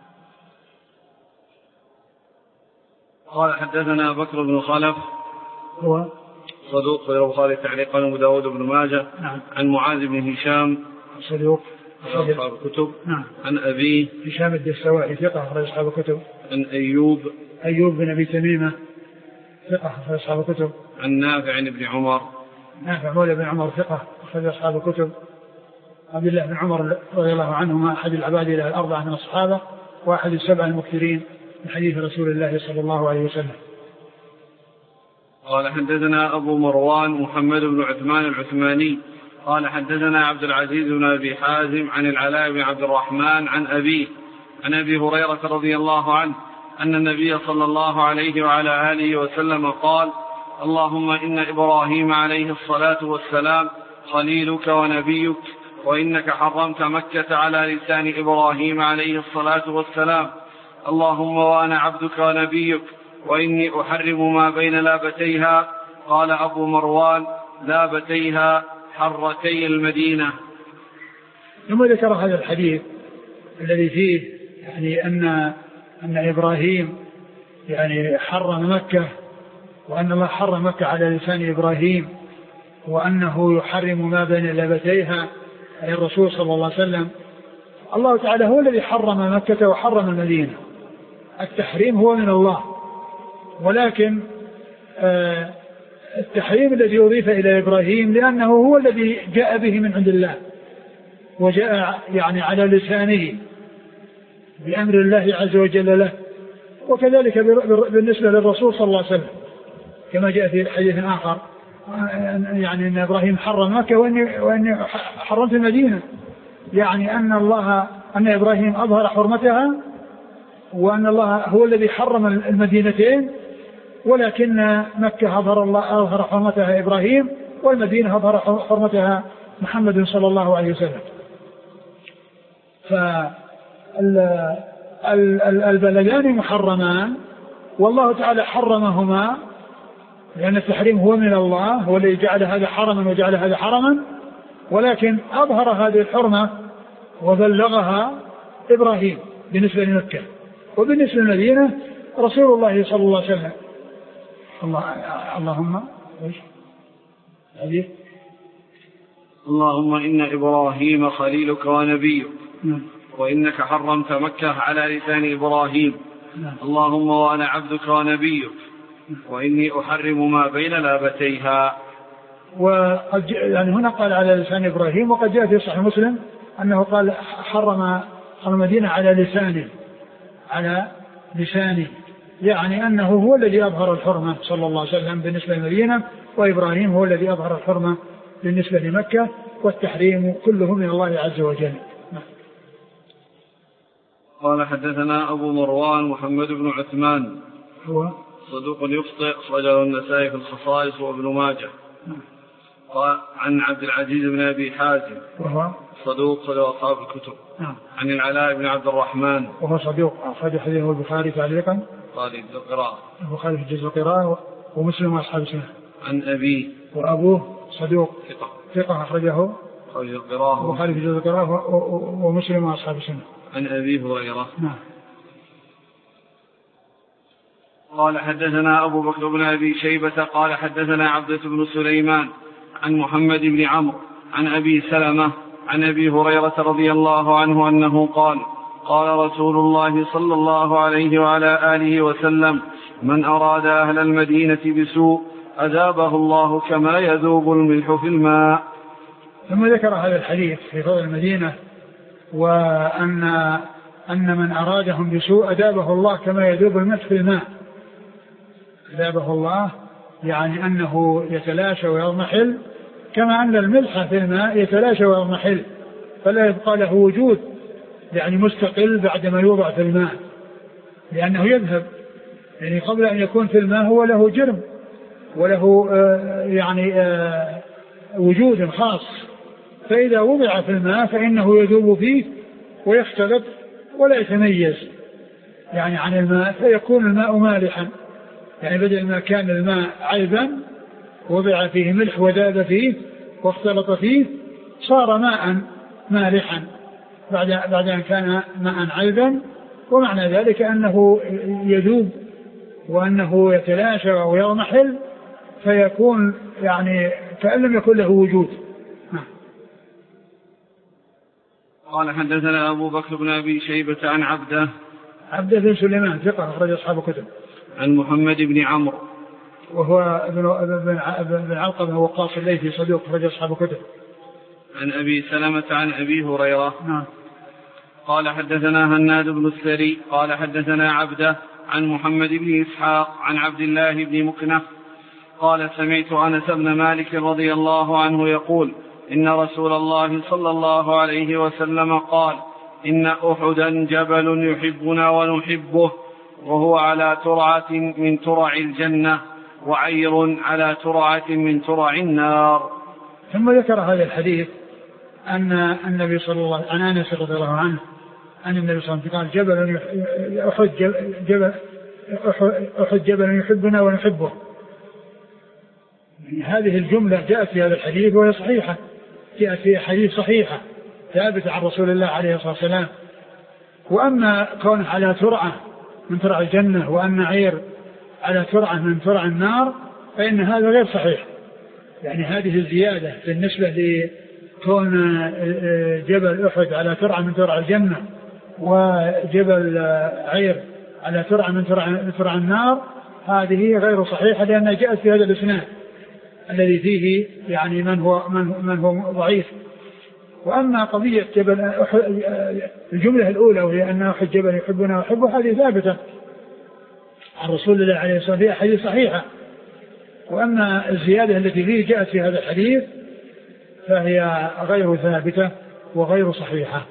قال حدثنا بكر بن خلف هو صدوق في البخاري تعليقا وأبو داود بن ماجه. نعم. عن معاذ بن هشام صدوق أصحاب الكتب. نعم. عن أبيه هشام الدستوائي ثقة أخرج أصحاب الكتب. عن أيوب بن أبي تميمة ثقة أخرج أصحاب الكتب. عن نافع بن عمر مولى بن عمر ثقة أخرج أصحاب الكتب. عبد الله بن عمر رضي الله عنهما أحد العباد إلى الأربعة من الصحابة وأحد السبع المكثرين من حديث رسول الله صلى الله عليه وسلم. قال حدثنا أبو مروان محمد بن عثمان العثماني قال حدثنا عبد العزيز بن أبي حازم عن العلاء بن عبد الرحمن عن أبيه عن أبي هريرة رضي الله عنه أن النبي صلى الله عليه وعلى آله وسلم قال: اللهم إن إبراهيم عليه الصلاة والسلام خليلك ونبيك، وإنك حرمت مكة على لسان إبراهيم عليه الصلاة والسلام. اللهم وأنا عبدك ونبيك، وإني أحرم ما بين لابتيها. قال أبو مروان: لابتيها حرتي المدينة. ثم ذكر هذا الحديث الذي فيه يعني أن إبراهيم يعني حرم مكة، وأن الله حرم مكة على لسان إبراهيم، وأنه يحرم ما بين لابتيها أي الرسول صلى الله عليه وسلم. الله تعالى هو الذي حرم مكة وحرم المدينة، التحريم هو من الله، ولكن التحريم الذي أضيف إلى إبراهيم لأنه هو الذي جاء به من عند الله، وجاء يعني على لسانه بأمر الله عز وجل له. وكذلك بالنسبة للرسول صلى الله عليه وسلم كما جاء في حديث آخر يعني أن إبراهيم حرم مكة وأني حرمت المدينة، يعني أن إبراهيم أظهر حرمتها، وأن الله هو الذي حرم المدينتين، ولكن مكة أظهر حرمتها إبراهيم، والمدينة أظهر حرمتها محمد صلى الله عليه وسلم. فالبلدان محرمان، والله تعالى حرمهما لأن التحريم هو من الله، هو الذي جعل هذا حرما وجعل هذا حرما، ولكن أظهر هذه الحرمة وبلغها إبراهيم بالنسبة لمكة، وبالنسبة للمدينة رسول الله صلى الله عليه وسلم. اللهم إن إبراهيم خليلك ونبيك، وإنك حرمت مكة على لسان إبراهيم. اللهم وأنا عبدك ونبيك، وإني أحرم ما بين لابتيها. وقد يعني هنا قال على لسان إبراهيم، وقد جاء في صحيح مسلم أنه قال حرم المدينة على لسانه، يعني أنه هو الذي أظهر الحرمة صلى الله عليه وسلم بالنسبة للمدينة، وإبراهيم هو الذي أظهر الحرمة بالنسبة لمكة، والتحريم كله من الله عز وجل. قال حدثنا أبو مروان محمد بن عثمان هو صدوق يخطئ أخرجه النسائي في الخصائص وابن ماجه. قال عن عبد العزيز بن أبي حازم وهو صدوق أخرجه أصحاب الكتب. عن العلاء بن عبد الرحمن وهو صدوق أخرج حديثه البخاري تعليقا قال القراءة البخاري في جزء القراءة ومسلم وأصحاب السنة. عن أبيه وأبوه صدوق ثقة أخرجه البخاري في جزء القراءة ومسلم وأصحاب السنة. عن أبي هريرة. نعم. قال حدثنا أبو بكر بن أبي شيبة قال حدثنا عبدة بن سليمان عن محمد بن عمرو عن أبي سلمة عن أبي هريرة رضي الله عنه أنه قال: قال رسول الله صلى الله عليه وعلى آله وسلم: من أراد أهل المدينة بسوء أذابه الله كما يذوب الملح في الماء. ثم ذكر هذا الحديث في فضل المدينة وأن من أرادهم بسوء أذابه الله كما يذوب الملح في الماء. أذابه الله يعني أنه يتلاشى ويضمحل كما أن الملح في الماء يتلاشى ويضمحل فلا يبقى له وجود يعني مستقل بعدما يوضع في الماء لأنه يذهب يعني قبل أن يكون في الماء هو له جرم وله وجود خاص فإذا وضع في الماء فإنه يذوب فيه ويختلط ولا يتميز يعني عن الماء فيكون الماء مالحا يعني بدل ما كان الماء عذبا وضع فيه ملح وذاب فيه واختلط فيه صار ماء مالحا بعد أن كان ماء عذبا ومعنى ذلك أنه يذوب وأنه يتلاشى ويضمحل فيكون يعني كأن لم يكن له وجود. قال حدثنا أبو بكر بن أبي شيبة عن عبده بن سليمان ثقة أخرج أصحاب كتب. عن محمد بن عمرو وهو ابن علقمة وقاص الليثي صدوق أخرج أصحاب كتب. عن أبي سلمة عن أبي هريرة. نعم. قال حدثنا هناد بن السري قال حدثنا عبده عن محمد بن إسحاق عن عبد الله بن مكنف قال سمعت أنس بن مالك رضي الله عنه يقول إن رسول الله صلى الله عليه وسلم قال إن أحدا جبل يحبنا ونحبه وهو على ترعة من ترع الجنة وعير على ترعة من ترع النار. ثم ذكر هذا الحديث أن النبي صلى الله عليه وسلم عن أنس رضي الله عنه أن النبي صلى الله عليه وسلم قال أحد جبل يحبنا ونحبه. هذه الجملة جاءت في هذا الحديث وهي صحيحة جاءت في حديث صحيحة ثابت عن رسول الله عليه الصلاة والسلام. وأما كونه على ترعة من ترع الجنة وأن عير على ترعة من ترع النار فإن هذا غير صحيح يعني هذه الزيادة بالنسبة لكون جبل أحد على ترعة من ترع الجنة وجبل عير على ترعة من ترع النار هذه غير صحيحة لأنها جاءت في هذا الإسناد الذي فيه يعني من هو ضعيف. وأما قضية جبل الجملة الأولى وهي أن أحد جبل يحبنا ويحبه هذه ثابتة عن رسول الله عليه الصلاة والسلام حديث صحيحة. وأما الزيادة التي فيه جاءت في هذا الحديث فهي غير ثابتة وغير صحيحة.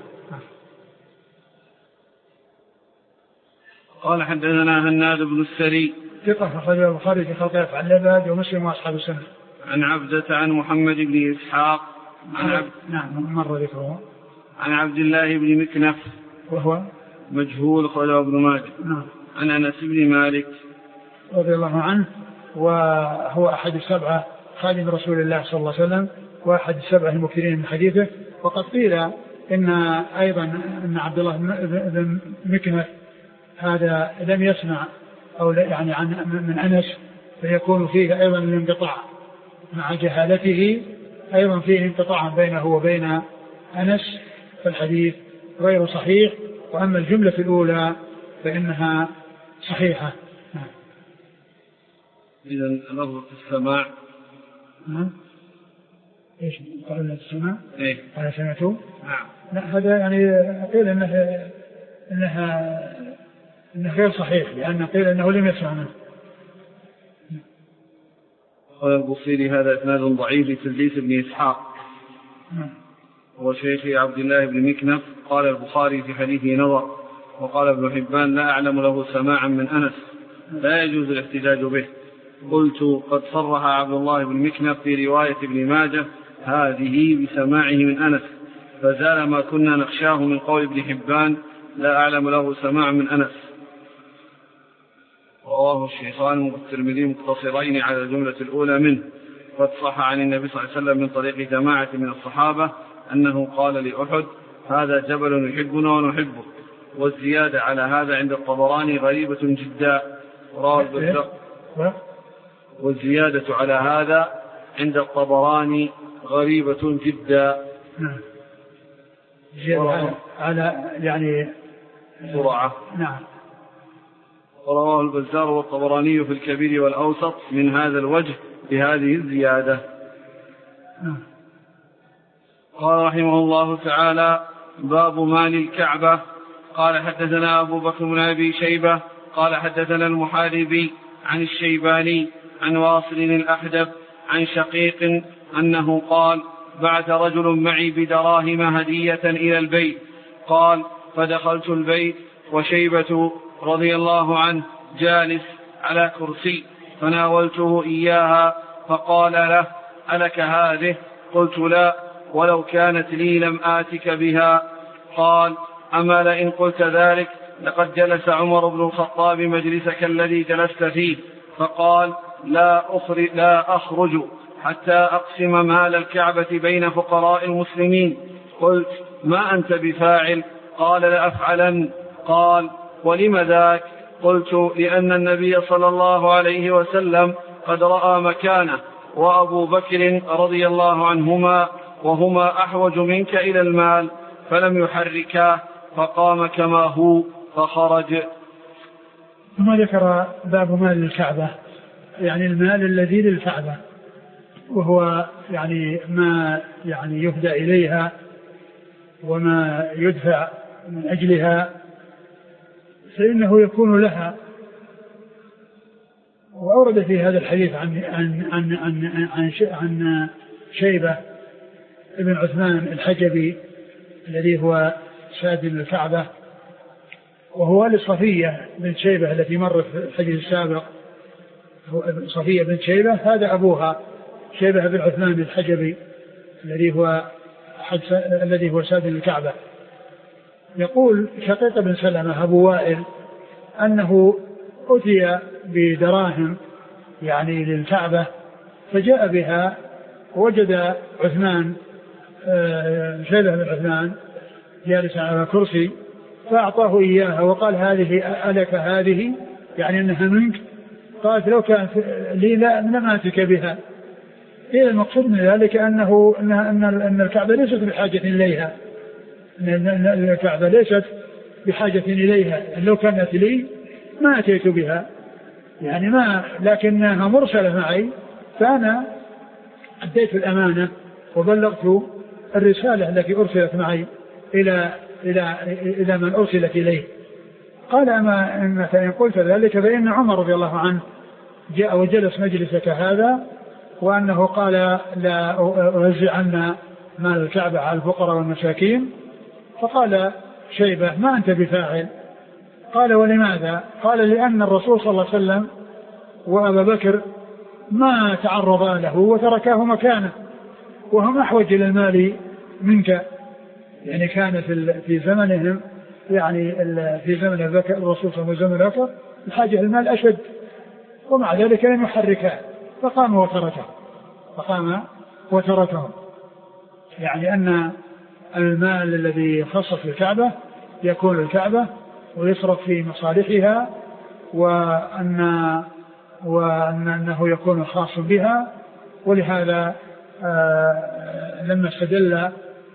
قال حدثنا هناد بن السري ثقة أخرجه البخاري في خلق أفعال العباد ومسلم وأصحاب السنة. عن عبدة عن محمد بن إسحاق نعم مر ذكره. عن عبد الله بن مكنف وهو مجهول أخرجه ابن ماجه. نعم. عن أنس بن مالك رضي الله عنه وهو أحد السبعة خادم رسول الله صلى الله عليه وسلم وأحد السبعة المكثرين من حديثه. وقد قيل إن أيضا أن عبد الله بن مكنف هذا لم يسمع أو يعني من أنس فيكون فيه أيضا الانقطاع مع جهالته أيضا فيه انقطاع بينه وبين أنس فالحديث غير صحيح. وأما الجملة الأولى فإنها صحيحة. إذن لفظ السماع إيش قال السماع؟ إيه أنا سمعته. نعم. لا هذا يعني قيل إنه غير صحيح لأن قيل إنه لم يسمع منه. قال البصيري هذا إسناد ضعيف لتدليس بن إسحاق وشيخ عبد الله بن مكنف. قال البخاري في حديثه نظر وقال ابن حبان لا أعلم له سماعا من أنس لا يجوز الاحتجاج به. قلت قد صرح عبد الله بن مكنف في رواية ابن ماجه هذه بسماعه من أنس فزال ما كنا نخشاه من قول ابن حبان لا أعلم له سماعا من أنس. رواه الشيخان والترمذي مقتصرين على الجملة الأولى منه. قد صح عن النبي صلى الله عليه وسلم من طريق جماعة من الصحابة أنه قال لأحد هذا جبل يحبنا ونحبه. والزيادة على هذا عند الطبراني غريبة جدا. والزيادة على هذا عند الطبراني غريبة جدا. على يعني سرعة. نعم. ورواه البزار والطبراني في الكبير والأوسط من هذا الوجه بهذه الزيادة. قال رحمه الله تعالى: باب مال الكعبة. قال حدثنا أبو بكر بن أبي شيبة قال حدثنا المحاربي عن الشيباني عن واصل الأحدب عن شقيق أنه قال: بعث رجل معي بدراهم هدية إلى البيت. قال: فدخلت البيت وشيبة رضي الله عنه جالس على كرسي، فناولته إياها فقال له: ألك هذه؟ قلت: لا، ولو كانت لي لم آتك بها. قال: أما لئن قلت ذلك لقد جلس عمر بن الخطاب مجلسك الذي جلست فيه فقال: لا أخرج حتى أقسم مال الكعبة بين فقراء المسلمين. قلت: ما أنت بفاعل؟ قال: لأفعلن. قال: ولم ذاك؟ قلت: لأن النبي صلى الله عليه وسلم قد رأى مكانه، وأبو بكر رضي الله عنهما وهما أحوج منك إلى المال، فلم يحركاه، فقام كما هو فخرج. ثم ذكر باب مال الكعبة، يعني المال الذي للكعبة، وهو يعني ما يعني يهدى إليها وما يدفع من أجلها، فإنه يكون لها. وأورد في هذا الحديث عن شيبة ابن عثمان الحجبي الذي هو سادن الكعبة، وهو لصفية بن شيبة التي مرت في الحديث السابق. صفية بن شيبة هذا أبوها شيبة بن عثمان الحجبي الذي هو سادن الكعبة. يقول شقيق بن سلمة أبو وائل أنه أتي بدراهم يعني للكعبة، فجاء بها وجد عثمان شيبة بن عثمان جالس على كرسي، فأعطاه إياها وقال: هذه ألك هذه؟ يعني أنها منك. قالت: لو كانت لي لم آتك بها. إذا المقصود من ذلك أن الكعبة ليست بحاجة إليها، أن الكعبة ليست بحاجة إليها، لو كانت لي ما أتيت بها، يعني لكنها مرسلة معي، فأنا أديت الأمانة وبلغت الرسالة التي أرسلت معي إلى من أرسلت إليه. قال: أما إن قلت ذلك فإن عمر رضي الله عنه جاء وجلس مجلسك هذا، وأنه قال: لا أوزعن مال الكعبة على الفقراء والمساكين. فقال شيبة: ما أنت بفاعل؟ قال: ولماذا؟ قال: لأن الرسول صلى الله عليه وسلم وأبا بكر ما تعرضا له وتركاه مكانه، وهم أحوج إلى المال منك. يعني كان في زمنهم، يعني في زمن الرسول صلى الله عليه وسلم بكر الحاجة المال أشد، ومع ذلك لم يحركه، فقام وتركهم. يعني أن المال الذي يخصص للكعبة يكون للكعبة ويصرف في مصالحها، وأنه يكون خاص بها. ولهذا لما استدل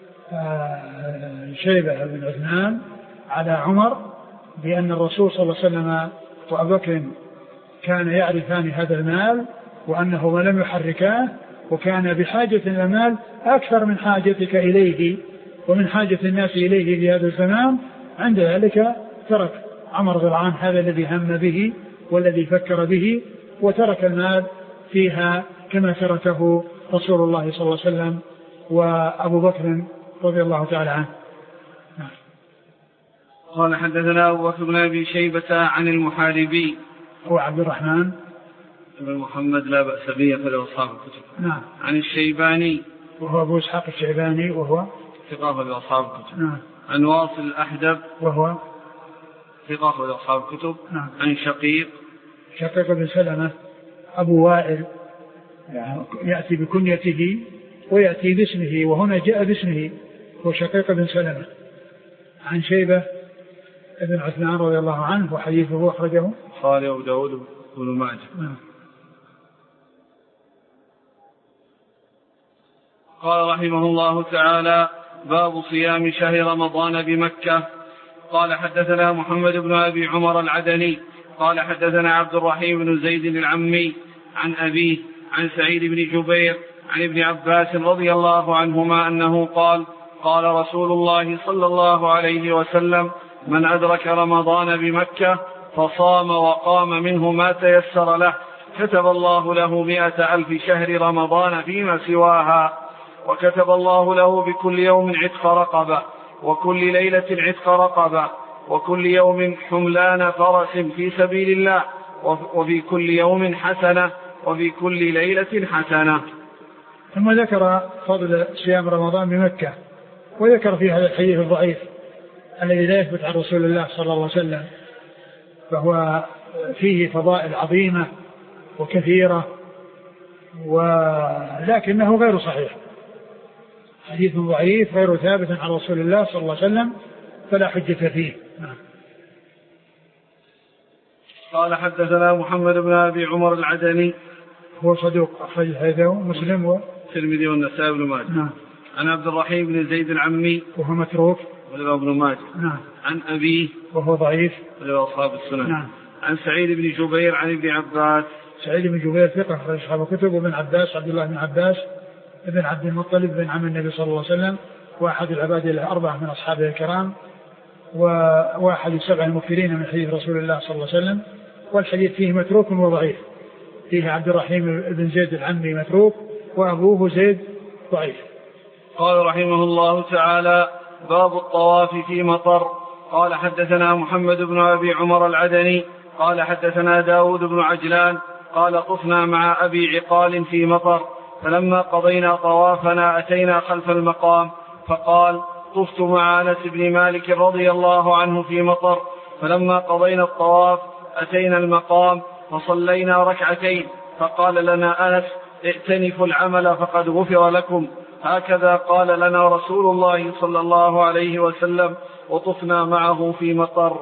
شيبة بن عثمان على عمر بأن الرسول صلى الله عليه وسلم وأبو بكر كان يعرفان هذا المال وأنه لم يحركاه، وكان بحاجة إلى المال أكثر من حاجتك إليه ومن حاجة الناس إليه في هذا الزمان، عند ذلك ترك عمر رضي الله عنه هذا الذي هم به والذي فكر به، وترك المال فيها كما تركه رسول الله صلى الله عليه وسلم وأبو بكر رضي الله تعالى عنه. قال: حدثنا أبو بكر بن أبي شيبة عن المحاربي هو عبد الرحمن بن محمد لا بأس به أخرجه أصحاب الكتب. نعم. عن الشيباني وهو أبو إسحاق الشيباني وهو ثقة لأصحاب الكتب. نعم. عن واصل الأحدب وهو ثقة لأصحاب الكتب. نعم. عن شقيق بن سلمة أبو وائل، يعني يأتي بكنيته ويأتي باسمه، وهنا جاء باسمه، هو شقيق بن سلمة. عن شيبة ابن عثمان رضي الله عنه، وحديثه أخرجه البخاري وأبو داود وابن ماجه. قال رحمه الله تعالى: باب صيام شهر رمضان بمكة. قال: حدثنا محمد بن أبي عمر العدني قال حدثنا عبد الرحيم بن زيد العمي عن أبيه عن سعيد بن جبير عن ابن عباس رضي الله عنهما أنه قال قال رسول الله صلى الله عليه وسلم من أدرك رمضان بمكة فصام وقام منه ما تيسر له كتب الله له 100,000 شهر رمضان فيما سواها، وكتب الله له بكل يوم عتق رقبة، وكل ليلة عتق رقبة، وكل يوم حملان فرس في سبيل الله، وفي كل يوم حسنة، وفي كل ليلة حسنة. ثم ذكر فضل صيام رمضان بمكة، وذكر في هذا الحديث الضعيف الذي لا يثبت عن رسول الله صلى الله عليه وسلم، فهو فيه فضائل عظيمة وكثيرة، ولكنه غير صحيح، حديث ضعيف غير ثابت عن رسول الله صلى الله عليه وسلم، فلا حجة فيه. قال حدثنا محمد بن أبي عمر العدني هو صدوق أخرج حديثه مسلم والترمذي والنسائي بن ماجه. نعم. عن عبد الرحيم بن زيد العمي وهو متروك وابن ماجه. نعم. عن أبيه وهو ضعيف وأصحاب السنن. نعم. عن سعيد بن جبير عن ابن عباس. سعيد بن جبير ثقة أخرج أصحاب الكتب، وابن عباس عبد الله بن عباس ابن عبد المطلب بن عم النبي صلى الله عليه وسلم، وأحد العباد الأربعة من أصحابه الكرام، وواحد السبع المكثرين من حديث رسول الله صلى الله عليه وسلم. والحديث فيه متروك وضعيف، فيه عبد الرحيم بن زيد العمي متروك، وأبوه زيد ضعيف. قال رحمه الله تعالى باب الطواف في مطر. قال حدثنا محمد بن أبي عمر العدني قال حدثنا داود بن عجلان قال طفنا مع أبي عقال في مطر، فلما قضينا طوافنا أتينا خلف المقام، فقال طفت مع أنس بن مالك رضي الله عنه في مطر، فلما قضينا الطواف أتينا المقام فصلينا ركعتين، فقال لنا أنس ائتنفوا العمل فقد غفر لكم، هكذا قال لنا رسول الله صلى الله عليه وسلم، وطفنا معه في مطر.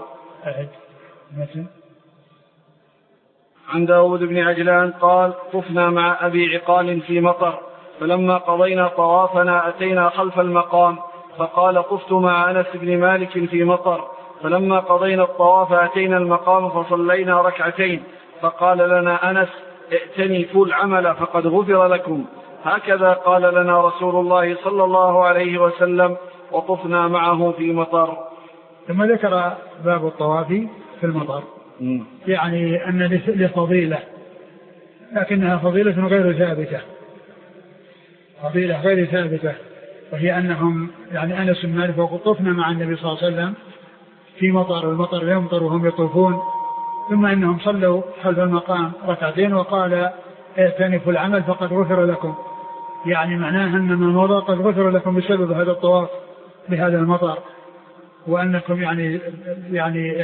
عن داود بن عجلان قال طفنا مع أبي عقال في مطر، فلما قضينا طوافنا أتينا خلف المقام، فقال طفت مع أنس بن مالك في مطر، فلما قضينا الطواف أتينا المقام فصلينا ركعتين، فقال لنا أنس ائتنفوا العمل فقد غفر لكم، هكذا قال لنا رسول الله صلى الله عليه وسلم، وطفنا معه في مطر. ثم ذكر باب الطواف في المطر، يعني أن لفضيلة، لكنها فضيلة غير ثابتة، فضيلة غير ثابتة، وهي أنهم يعني أنس بن مالك وطفنا مع النبي صلى الله عليه وسلم في مطر، والمطر يمطر وهم يطوفون، ثم إنهم صلوا خلف المقام ركعتين وقال ائتنفوا العمل فقد غفر لكم، يعني معناها أن من مضى قد غفر لكم بسبب هذا الطواف بهذا المطر، وأنكم يعني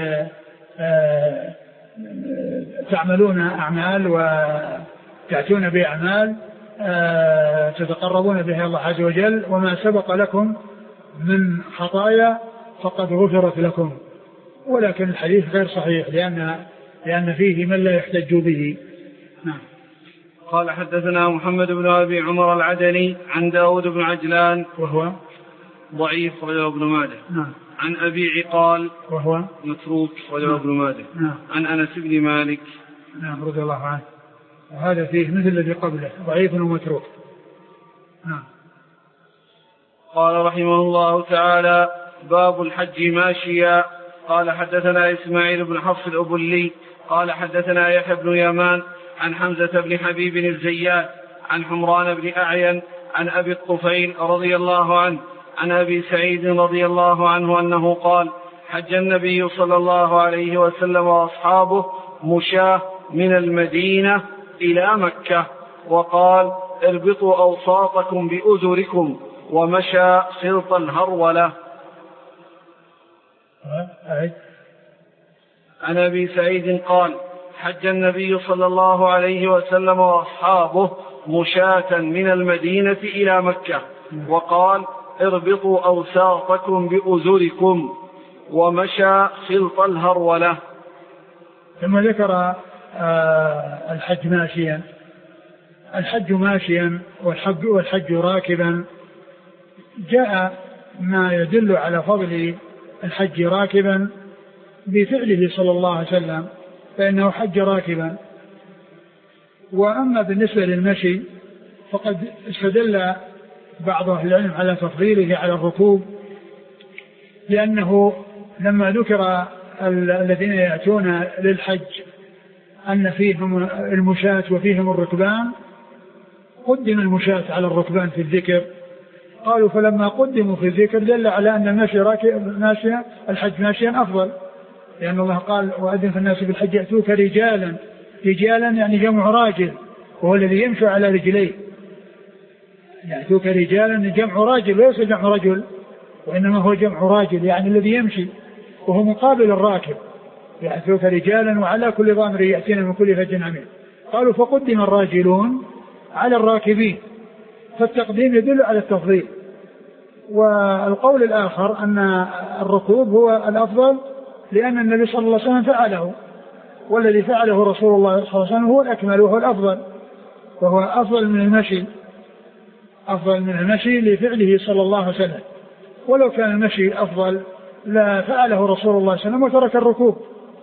تعملون أعمال وتأتون بأعمال تتقربون بها الله عز وجل، وما سبق لكم من خطايا فقد غفرت لكم. ولكن الحديث غير صحيح لأن فيه من لا يحتج به. نعم. قال حدثنا محمد بن أبي عمر العدني عن داود بن عجلان وهو ضعيف رجل ابن ماجه. نعم. عن أبي عقال وهو متروك رجل ابن ماجه. نعم. عن أنس بن مالك نعم رضي الله عنه، وهذا فيه مثل الذي قبله ضعيف ومتروك. نعم. قال رحمه الله تعالى باب الحج ماشيا. قال حدثنا إسماعيل بن حفص الأبلي قال حدثنا يحيى بن يمان عن حمزة بن حبيب الزيات عن حمران بن أعين عن أبي الطفيل رضي الله عنه عن أبي سعيد رضي الله عنه أنه قال حج النبي صلى الله عليه وسلم وأصحابه مشاة من المدينة إلى مكة، وقال اربطوا أوساطكم بأزركم، ومشى سلط الهرولة. عن أبي سعيد قال حج النبي صلى الله عليه وسلم وأصحابه مشاة من المدينة إلى مكة، وقال اربطوا أوساطكم بأزركم، ومشى سلط الهرولة. ثم ذكر الحج ماشيا. الحج ماشيا والحج راكبا. جاء ما يدل على فضل الحج راكبا بفعله صلى الله عليه وسلم فإنه حج راكبا. وأما بالنسبة للمشي فقد استدل بعض أهل العلم على تفضيله على الركوب، لأنه لما ذكر الذين يأتون للحج أن فيهم المشاة وفيهم الركبان قدم المشاة على الركبان في الذكر. قالوا فلما قدموا في الذكر دل على أن ماشيا الحج ماشيا أفضل، لأن الله قال وأذن في الناس بالحج يأتوك رجالا. رجالا يعني جمع راجل، وهو الذي يمشي على رجليه. يأتوك رجالا جمع راجل وليس جمع رجل، وإنما هو جمع راجل يعني الذي يمشي، وهو مقابل الراكب. يأتوك رجالا وعلى كل ضامر يأتينا من كل فج عميق. قالوا فقدم الراجلون على الراكبين، فالتقديم يدل على التفضيل. والقول الآخر أن الركوب هو الأفضل لأن النبي صلى الله عليه وسلم فعله، والذي فعله رسول الله صلى الله عليه وسلم هو الأكمل وهو الأفضل، وهو أفضل من المشي، أفضل من المشي لفعله صلى الله عليه وسلم. ولو كان المشي أفضل لا فعله رسول الله صلى الله عليه وسلم وترك الركوب.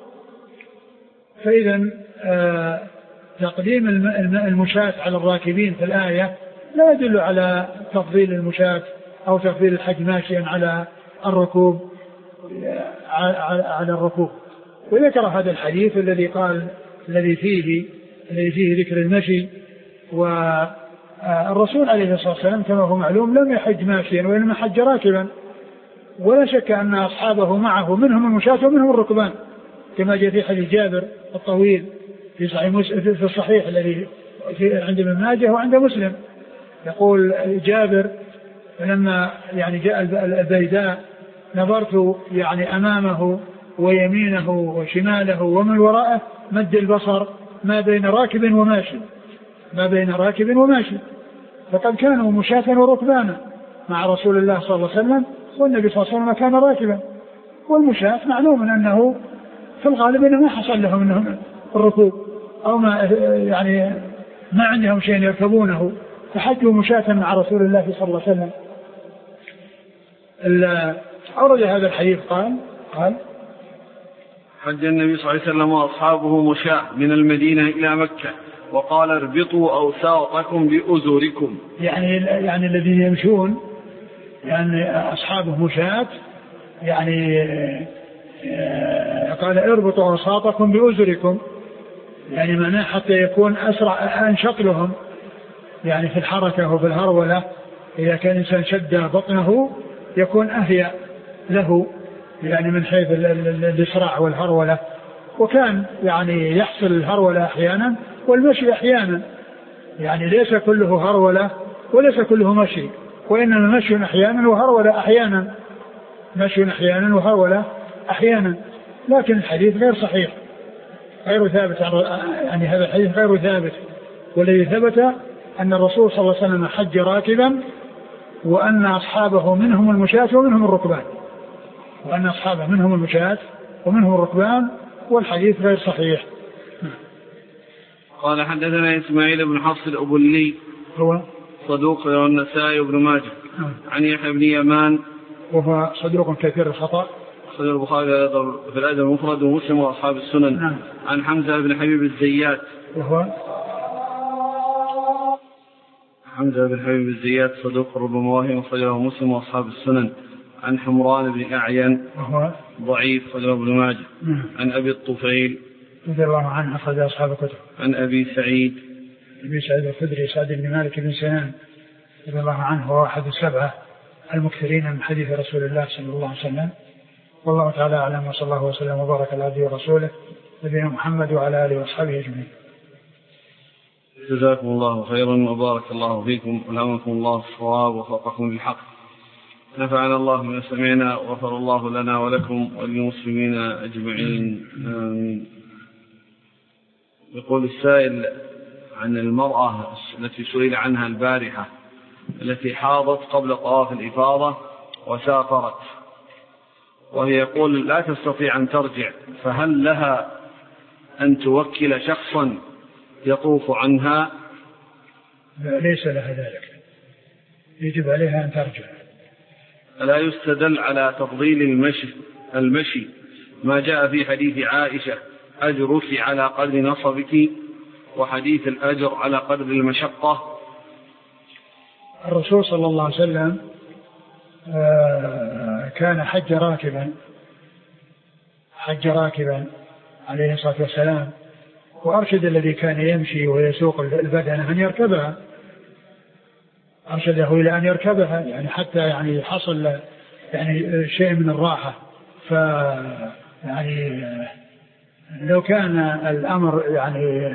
فإذا تقديم المشاة على الراكبين في الآية لا يدل على تفضيل المشاة أو تفضيل الحج ماشيا على الركوب وذكر هذا الحديث الذي فيه ذكر المشي. والرسول عليه الصلاة والسلام كما هو معلوم لم يحج ماشيا وإنما حج راكبا، ولا شك أن أصحابه معه منهم المشاة ومنهم الركبان، كما جاء في حديث جابر الطويل في الصحيح الذي عند ابن ماجه وعند مسلم. يقول جابر لما يعني جاء البيداء نظرت يعني أمامه ويمينه وشماله ومن وراءه مد البصر ما بين راكب وماشي، فقد كانوا مشاة وركبانا مع رسول الله صلى الله عليه وسلم، والنبي صلى الله عليه وسلم كان راكبا. والمشاة معلوم أنه في الغالب إنه ما حصل لهم منهم الركوب أو ما عندهم شيء يركبونه، فحجوا مشاة مع رسول الله صلى الله عليه وسلم. أورد هذا الحديث قال حج النبي صلى الله عليه وسلم وأصحابه مشاة من المدينة إلى مكة، وقال اربطوا أوساطكم بأزركم، يعني الذين يمشون يعني أصحابه مشاة، يعني قال اربطوا أوساطكم بأزركم، يعني معناه حتى يكون أسرع أنشط لهم يعني في الحركة وفي الهرولة. إذا كان إنسان شد بطنه يكون أهيأ له يعني من حيث الإسراع والهرولة. وكان يعني يحصل الهرولة أحيانا والمشي أحيانا، يعني ليس كله هرولة وليس كله مشي، وإنما مشي أحيانا وهرولة أحيانا، مشي أحيانا وهرولة أحيانا. لكن الحديث غير صحيح، غير ثابت، يعني هذا الحديث غير ثابت. والذي ثبت أن الرسول صلى الله عليه وسلم حج راكبا، وأن أصحابه منهم المشاة ومنهم الركبان، والحديث غير صحيح. قال حدثنا إسماعيل بن حفص الأبلي هو صدوق والنسائي وابن ماجه عن يحيى بن يمان وهو صدوق كثير الخطأ، صدر البخاري في الأدب المفرد ومسلم وأصحاب السنن. عن حمزة بن حبيب الزيات وهو حمزة بن حبيب الزيات صدوق ربما وهم، صدره مسلم وأصحاب السنن. عن حمران بن أعين وهو ضعيف، صدره ابن ماجه. عن أبي الطفيل رضي الله عنه أخرج أصحاب الكتب. عن أبي سعيد الخدري سعد بن مالك بن سنان رضي الله عنه، وهو أحد السبعة المكثرين من حديث رسول الله صلى الله عليه وسلم. والله تعالى أعلم، وصلى الله وسلم وبارك على عبده ورسوله نبينا محمد وعلى آله وأصحابه أجمعين. جزاكم الله خيرا وبارك الله فيكم، ولهمكم الله الصواب ووفقكم بالحق. نفعنا الله بما سمعنا، وغفر الله لنا ولكم وللمسلمين أجمعين، آمين. يقول السائل عن المرأة التي سئل عنها البارحة التي حاضت قبل طواف الإفاضة وسافرت، وهي يقول لا تستطيع أن ترجع، فهل لها أن توكل شخصا يطوف عنها؟ ليس لها ذلك، يجب عليها أن ترجع. ألا يستدل على تفضيل المشي ما جاء في حديث عائشة أجرك على قدر نصبك وحديث الأجر على قدر المشقة؟ الرسول صلى الله عليه وسلم كان حج راكبا عليه الصلاة والسلام، وأرشد الذي كان يمشي ويسوق البدنة أن يركبها، أرشده إلى أن يركبها يعني حتى يعني حصل يعني شيء من الراحة. يعني لو كان الأمر يعني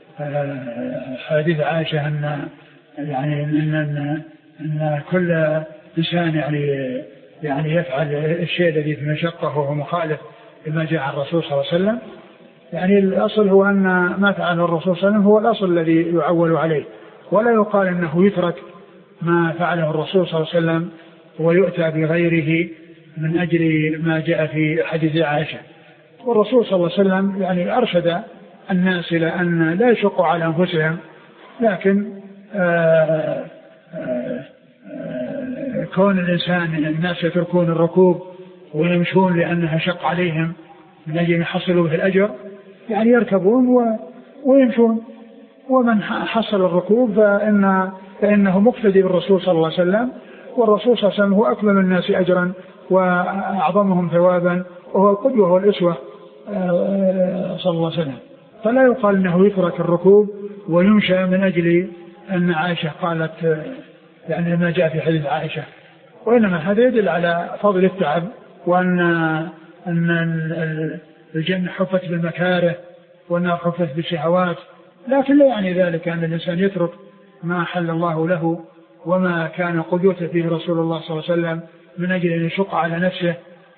حديث عائشة أن كل إنسان يعني يفعل الشيء الذي في مشقة وهو مخالف لما جاء عن الرسول صلى الله عليه وسلم، يعني الأصل هو أن ما فعله الرسول صلى الله عليه وسلم هو الأصل الذي يعول عليه، ولا يقال أنه يترك ما فعله الرسول صلى الله عليه وسلم ويؤتى بغيره من أجل ما جاء في حديث عائشة. والرسول صلى الله عليه وسلم يعني أرشد الناس إلى أن لا يشقوا على أنفسهم، لكن كون الناس يتركون الركوب ويمشون لأنها شق عليهم من أجل يحصلوا به الأجر، يعني يركبون ويمشون، ومن حصل الركوب فإنه مقتدي بالرسول صلى الله عليه وسلم، والرسول صلى الله عليه وسلم هو أكمل الناس أجرا وأعظمهم ثوابا وهو القدوة والأسوة صلى الله عليه وسلم. فلا يقال أنه يترك الركوب ويمشى من أجل أن عائشة قالت يعني ما جاء في حديث عائشة، وإنما هذا يدل على فضل التعب، وأن الجنة حفت بالمكاره والنار حفت بالشهوات، لكن لا يعني ذلك أن الإنسان يترك ما أحل الله له وما كان قدوة فيه رسول الله صلى الله عليه وسلم من أجل أن يشق على نفسه.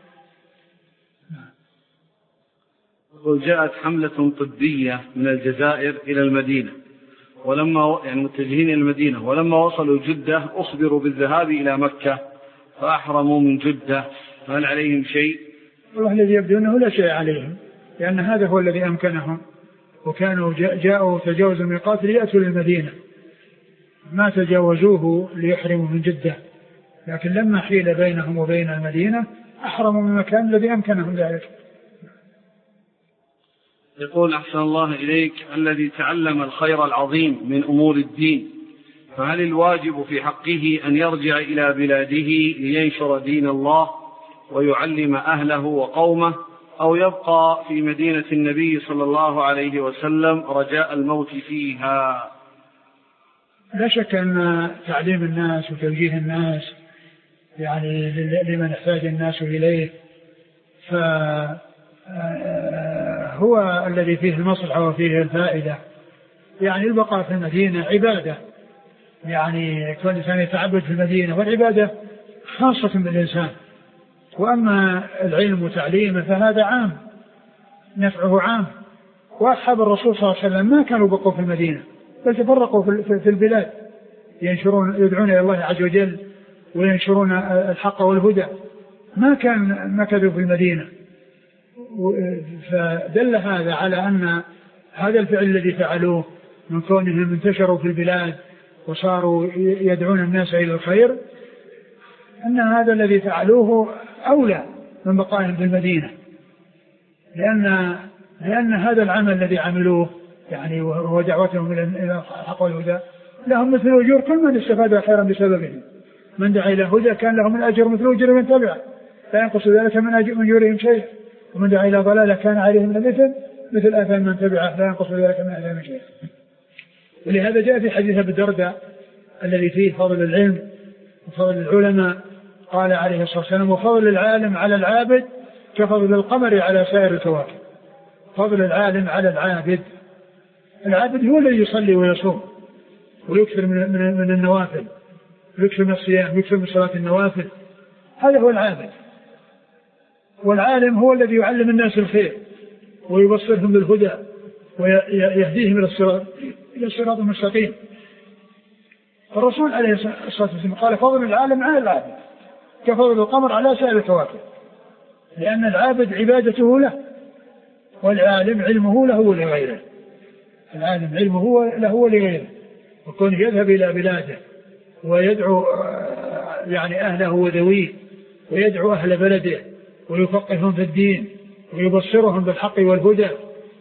جاءت حملة طبية من الجزائر إلى المدينة، ولما يعني متجهين إلى المدينة، ولما وصلوا جدة أخبروا بالذهاب إلى مكة فأحرموا من جدة، فهل عليهم شيء؟ والله الذي يبدو أنه لا شيء عليهم، لأن هذا هو الذي أمكنهم، وكانوا جاءوا تجاوزوا الميقات ليأتوا للمدينة، ما تجاوزوه ليحرموا من جدة، لكن لما حيل بينهم وبين المدينة أحرموا من المكان الذي أمكنهم ذلك. يقول أحسن الله إليك: الذي تعلم الخير العظيم من أمور الدين، فهل الواجب في حقه أن يرجع إلى بلاده لينشر دين الله ويعلم أهله وقومه، أو يبقى في مدينة النبي صلى الله عليه وسلم رجاء الموت فيها؟ لا شك أن تعليم الناس وتوجيه الناس يعني لمن احتاج الناس إليه هو الذي فيه المصلحة وفيه الفائدة. يعني البقاء في المدينة عبادة، يعني كل إنسان يتعبد في المدينة، والعبادة خاصة بالإنسان، وأما العلم وتعليمه فهذا عام، نفعه عام. وأصحاب الرسول صلى الله عليه وسلم ما كانوا بقوا في المدينة، بل تفرقوا في البلاد يدعون إلى الله عز وجل وينشرون الحق والهدى، ما كان مكثوا في المدينة. فدل هذا على أن هذا الفعل الذي فعلوه من كونهم انتشروا في البلاد وصاروا يدعون الناس إلى الخير، أن هذا الذي فعلوه أولى من بقائهم في المدينة، لأن هذا العمل الذي عملوه يعني وهو دعوتهم إلى الحق والهدى لهم مثل أجور كل من استفاد خيرا بسببه، من دعا إلى هدى كان لهم الأجر مثل أجر من تبعه لا ينقص ذلك من أجورهم شيء، ومن دعا إلى ضلالة كان عليهم مثل آثام من تبعه لا ينقص ذلك من آثام شيء. ولهذا جاء في حديث أبي الدرداء الذي فيه فضل العلم وفضل العلماء، قال عليه الصلاة والسلام: وفضل العالم على العابد كفضل القمر على سائر الكواكب. فضل العالم على العابد، العابد هو الذي يصلي ويصوم ويكثر من النوافل، ويكثر من الصيام، ويكثر من صلاة النوافل، هذا هو العابد. والعالم هو الذي يعلم الناس الخير ويبصرهم بالهدى ويهديهم إلى الصراط المستقيم. الرسول عليه الصلاة والسلام قال: فضل العالم على العابد كفضل القمر على سائر الكواكب، لأن العابد عبادته له، والعالم علمه له ولغيره. العالم علمه له ولغيره، وكون يذهب إلى بلاده ويدعو يعني أهله وذويه، ويدعو أهل بلده ويفقههم في الدين ويبصرهم بالحق والهدى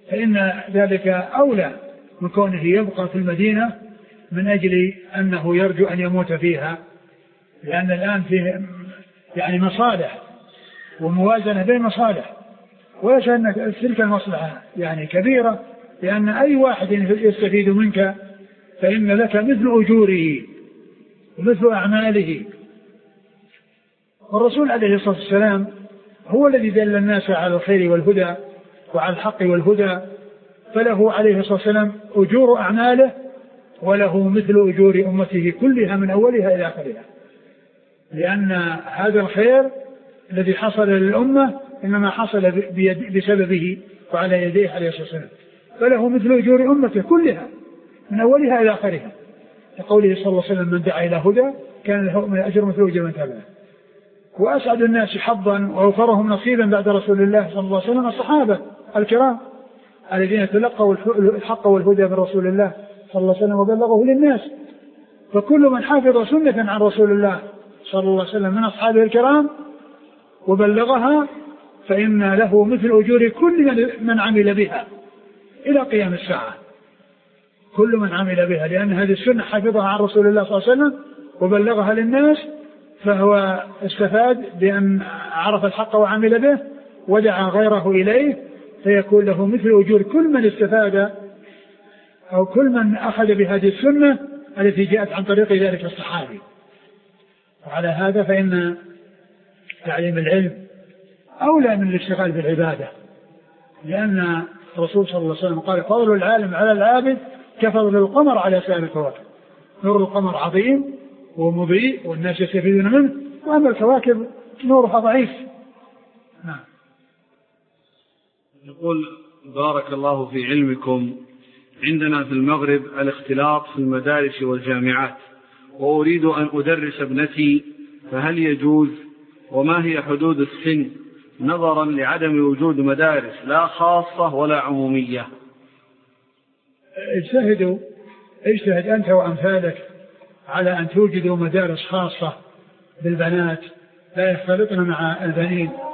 فإن ذلك أولى من كونه يبقى في المدينة من أجل أنه يرجو أن يموت فيها، لأن الآن فيه يعني مصالح وموازنة بين مصالح، ويشعر أن تلك المصلحة يعني كبيرة، لأن أي واحد يستفيد منك فإن لك مثل أجوره ومثل أعماله. والرسول عليه الصلاة والسلام هو الذي دل الناس على الخير والهدى وعلى الحق والهدى، فله عليه الصلاة والسلام أجور أعماله وله مثل أجور أمته كلها من أولها إلى آخرها، لأن هذا الخير الذي حصل للأمة إنما حصل بسببه وعلى يديه عليه الصلاة والسلام، فله مثل أجور أمته كلها من أولها إلى آخرها، لقوله صلى الله عليه وسلم من دعا إلى هدى كان له من أجر مثل أجر من تبعه. وأسعد الناس حظا وأوفرهم نصيبا بعد رسول الله صلى الله عليه وسلم الصحابة الكرام الذين تلقوا الحق والهدى من رسول الله صلى الله عليه وسلم وبلغه للناس. فكل من حافظ سنة عن رسول الله صلى الله عليه وسلم من أصحابه الكرام وبلغها فإن له مثل أجور كل من عمل بها إلى قيام الساعة، كل من عمل بها، لأن هذه السنة حفظها عن رسول الله صلى الله عليه وسلم وبلغها للناس، فهو استفاد بأن عرف الحق وعمل به ودعا غيره إليه، فيكون له مثل أجور كل من استفاد أو كل من أخذ بهذه السنة التي جاءت عن طريق ذلك الصحابي. وعلى هذا فإن تعليم العلم أولى من الاشتغال بالعبادة، لأن الرسول صلى الله عليه وسلم قال فضل العالم على العابد كفضل القمر على سائر الكواكب، نور القمر عظيم ومضيء والناس يستفيدون منه، وأما الكواكب نورها ضعيف. نعم. يقول بارك الله في علمكم، عندنا في المغرب الاختلاط في المدارس والجامعات، وأريد أن أدرس ابنتي، فهل يجوز؟ وما هي حدود السن نظرا لعدم وجود مدارس لا خاصة ولا عمومية؟ اجتهد أنت وأمثالك على أن توجدوا مدارس خاصة بالبنات لا يختلطن مع البنين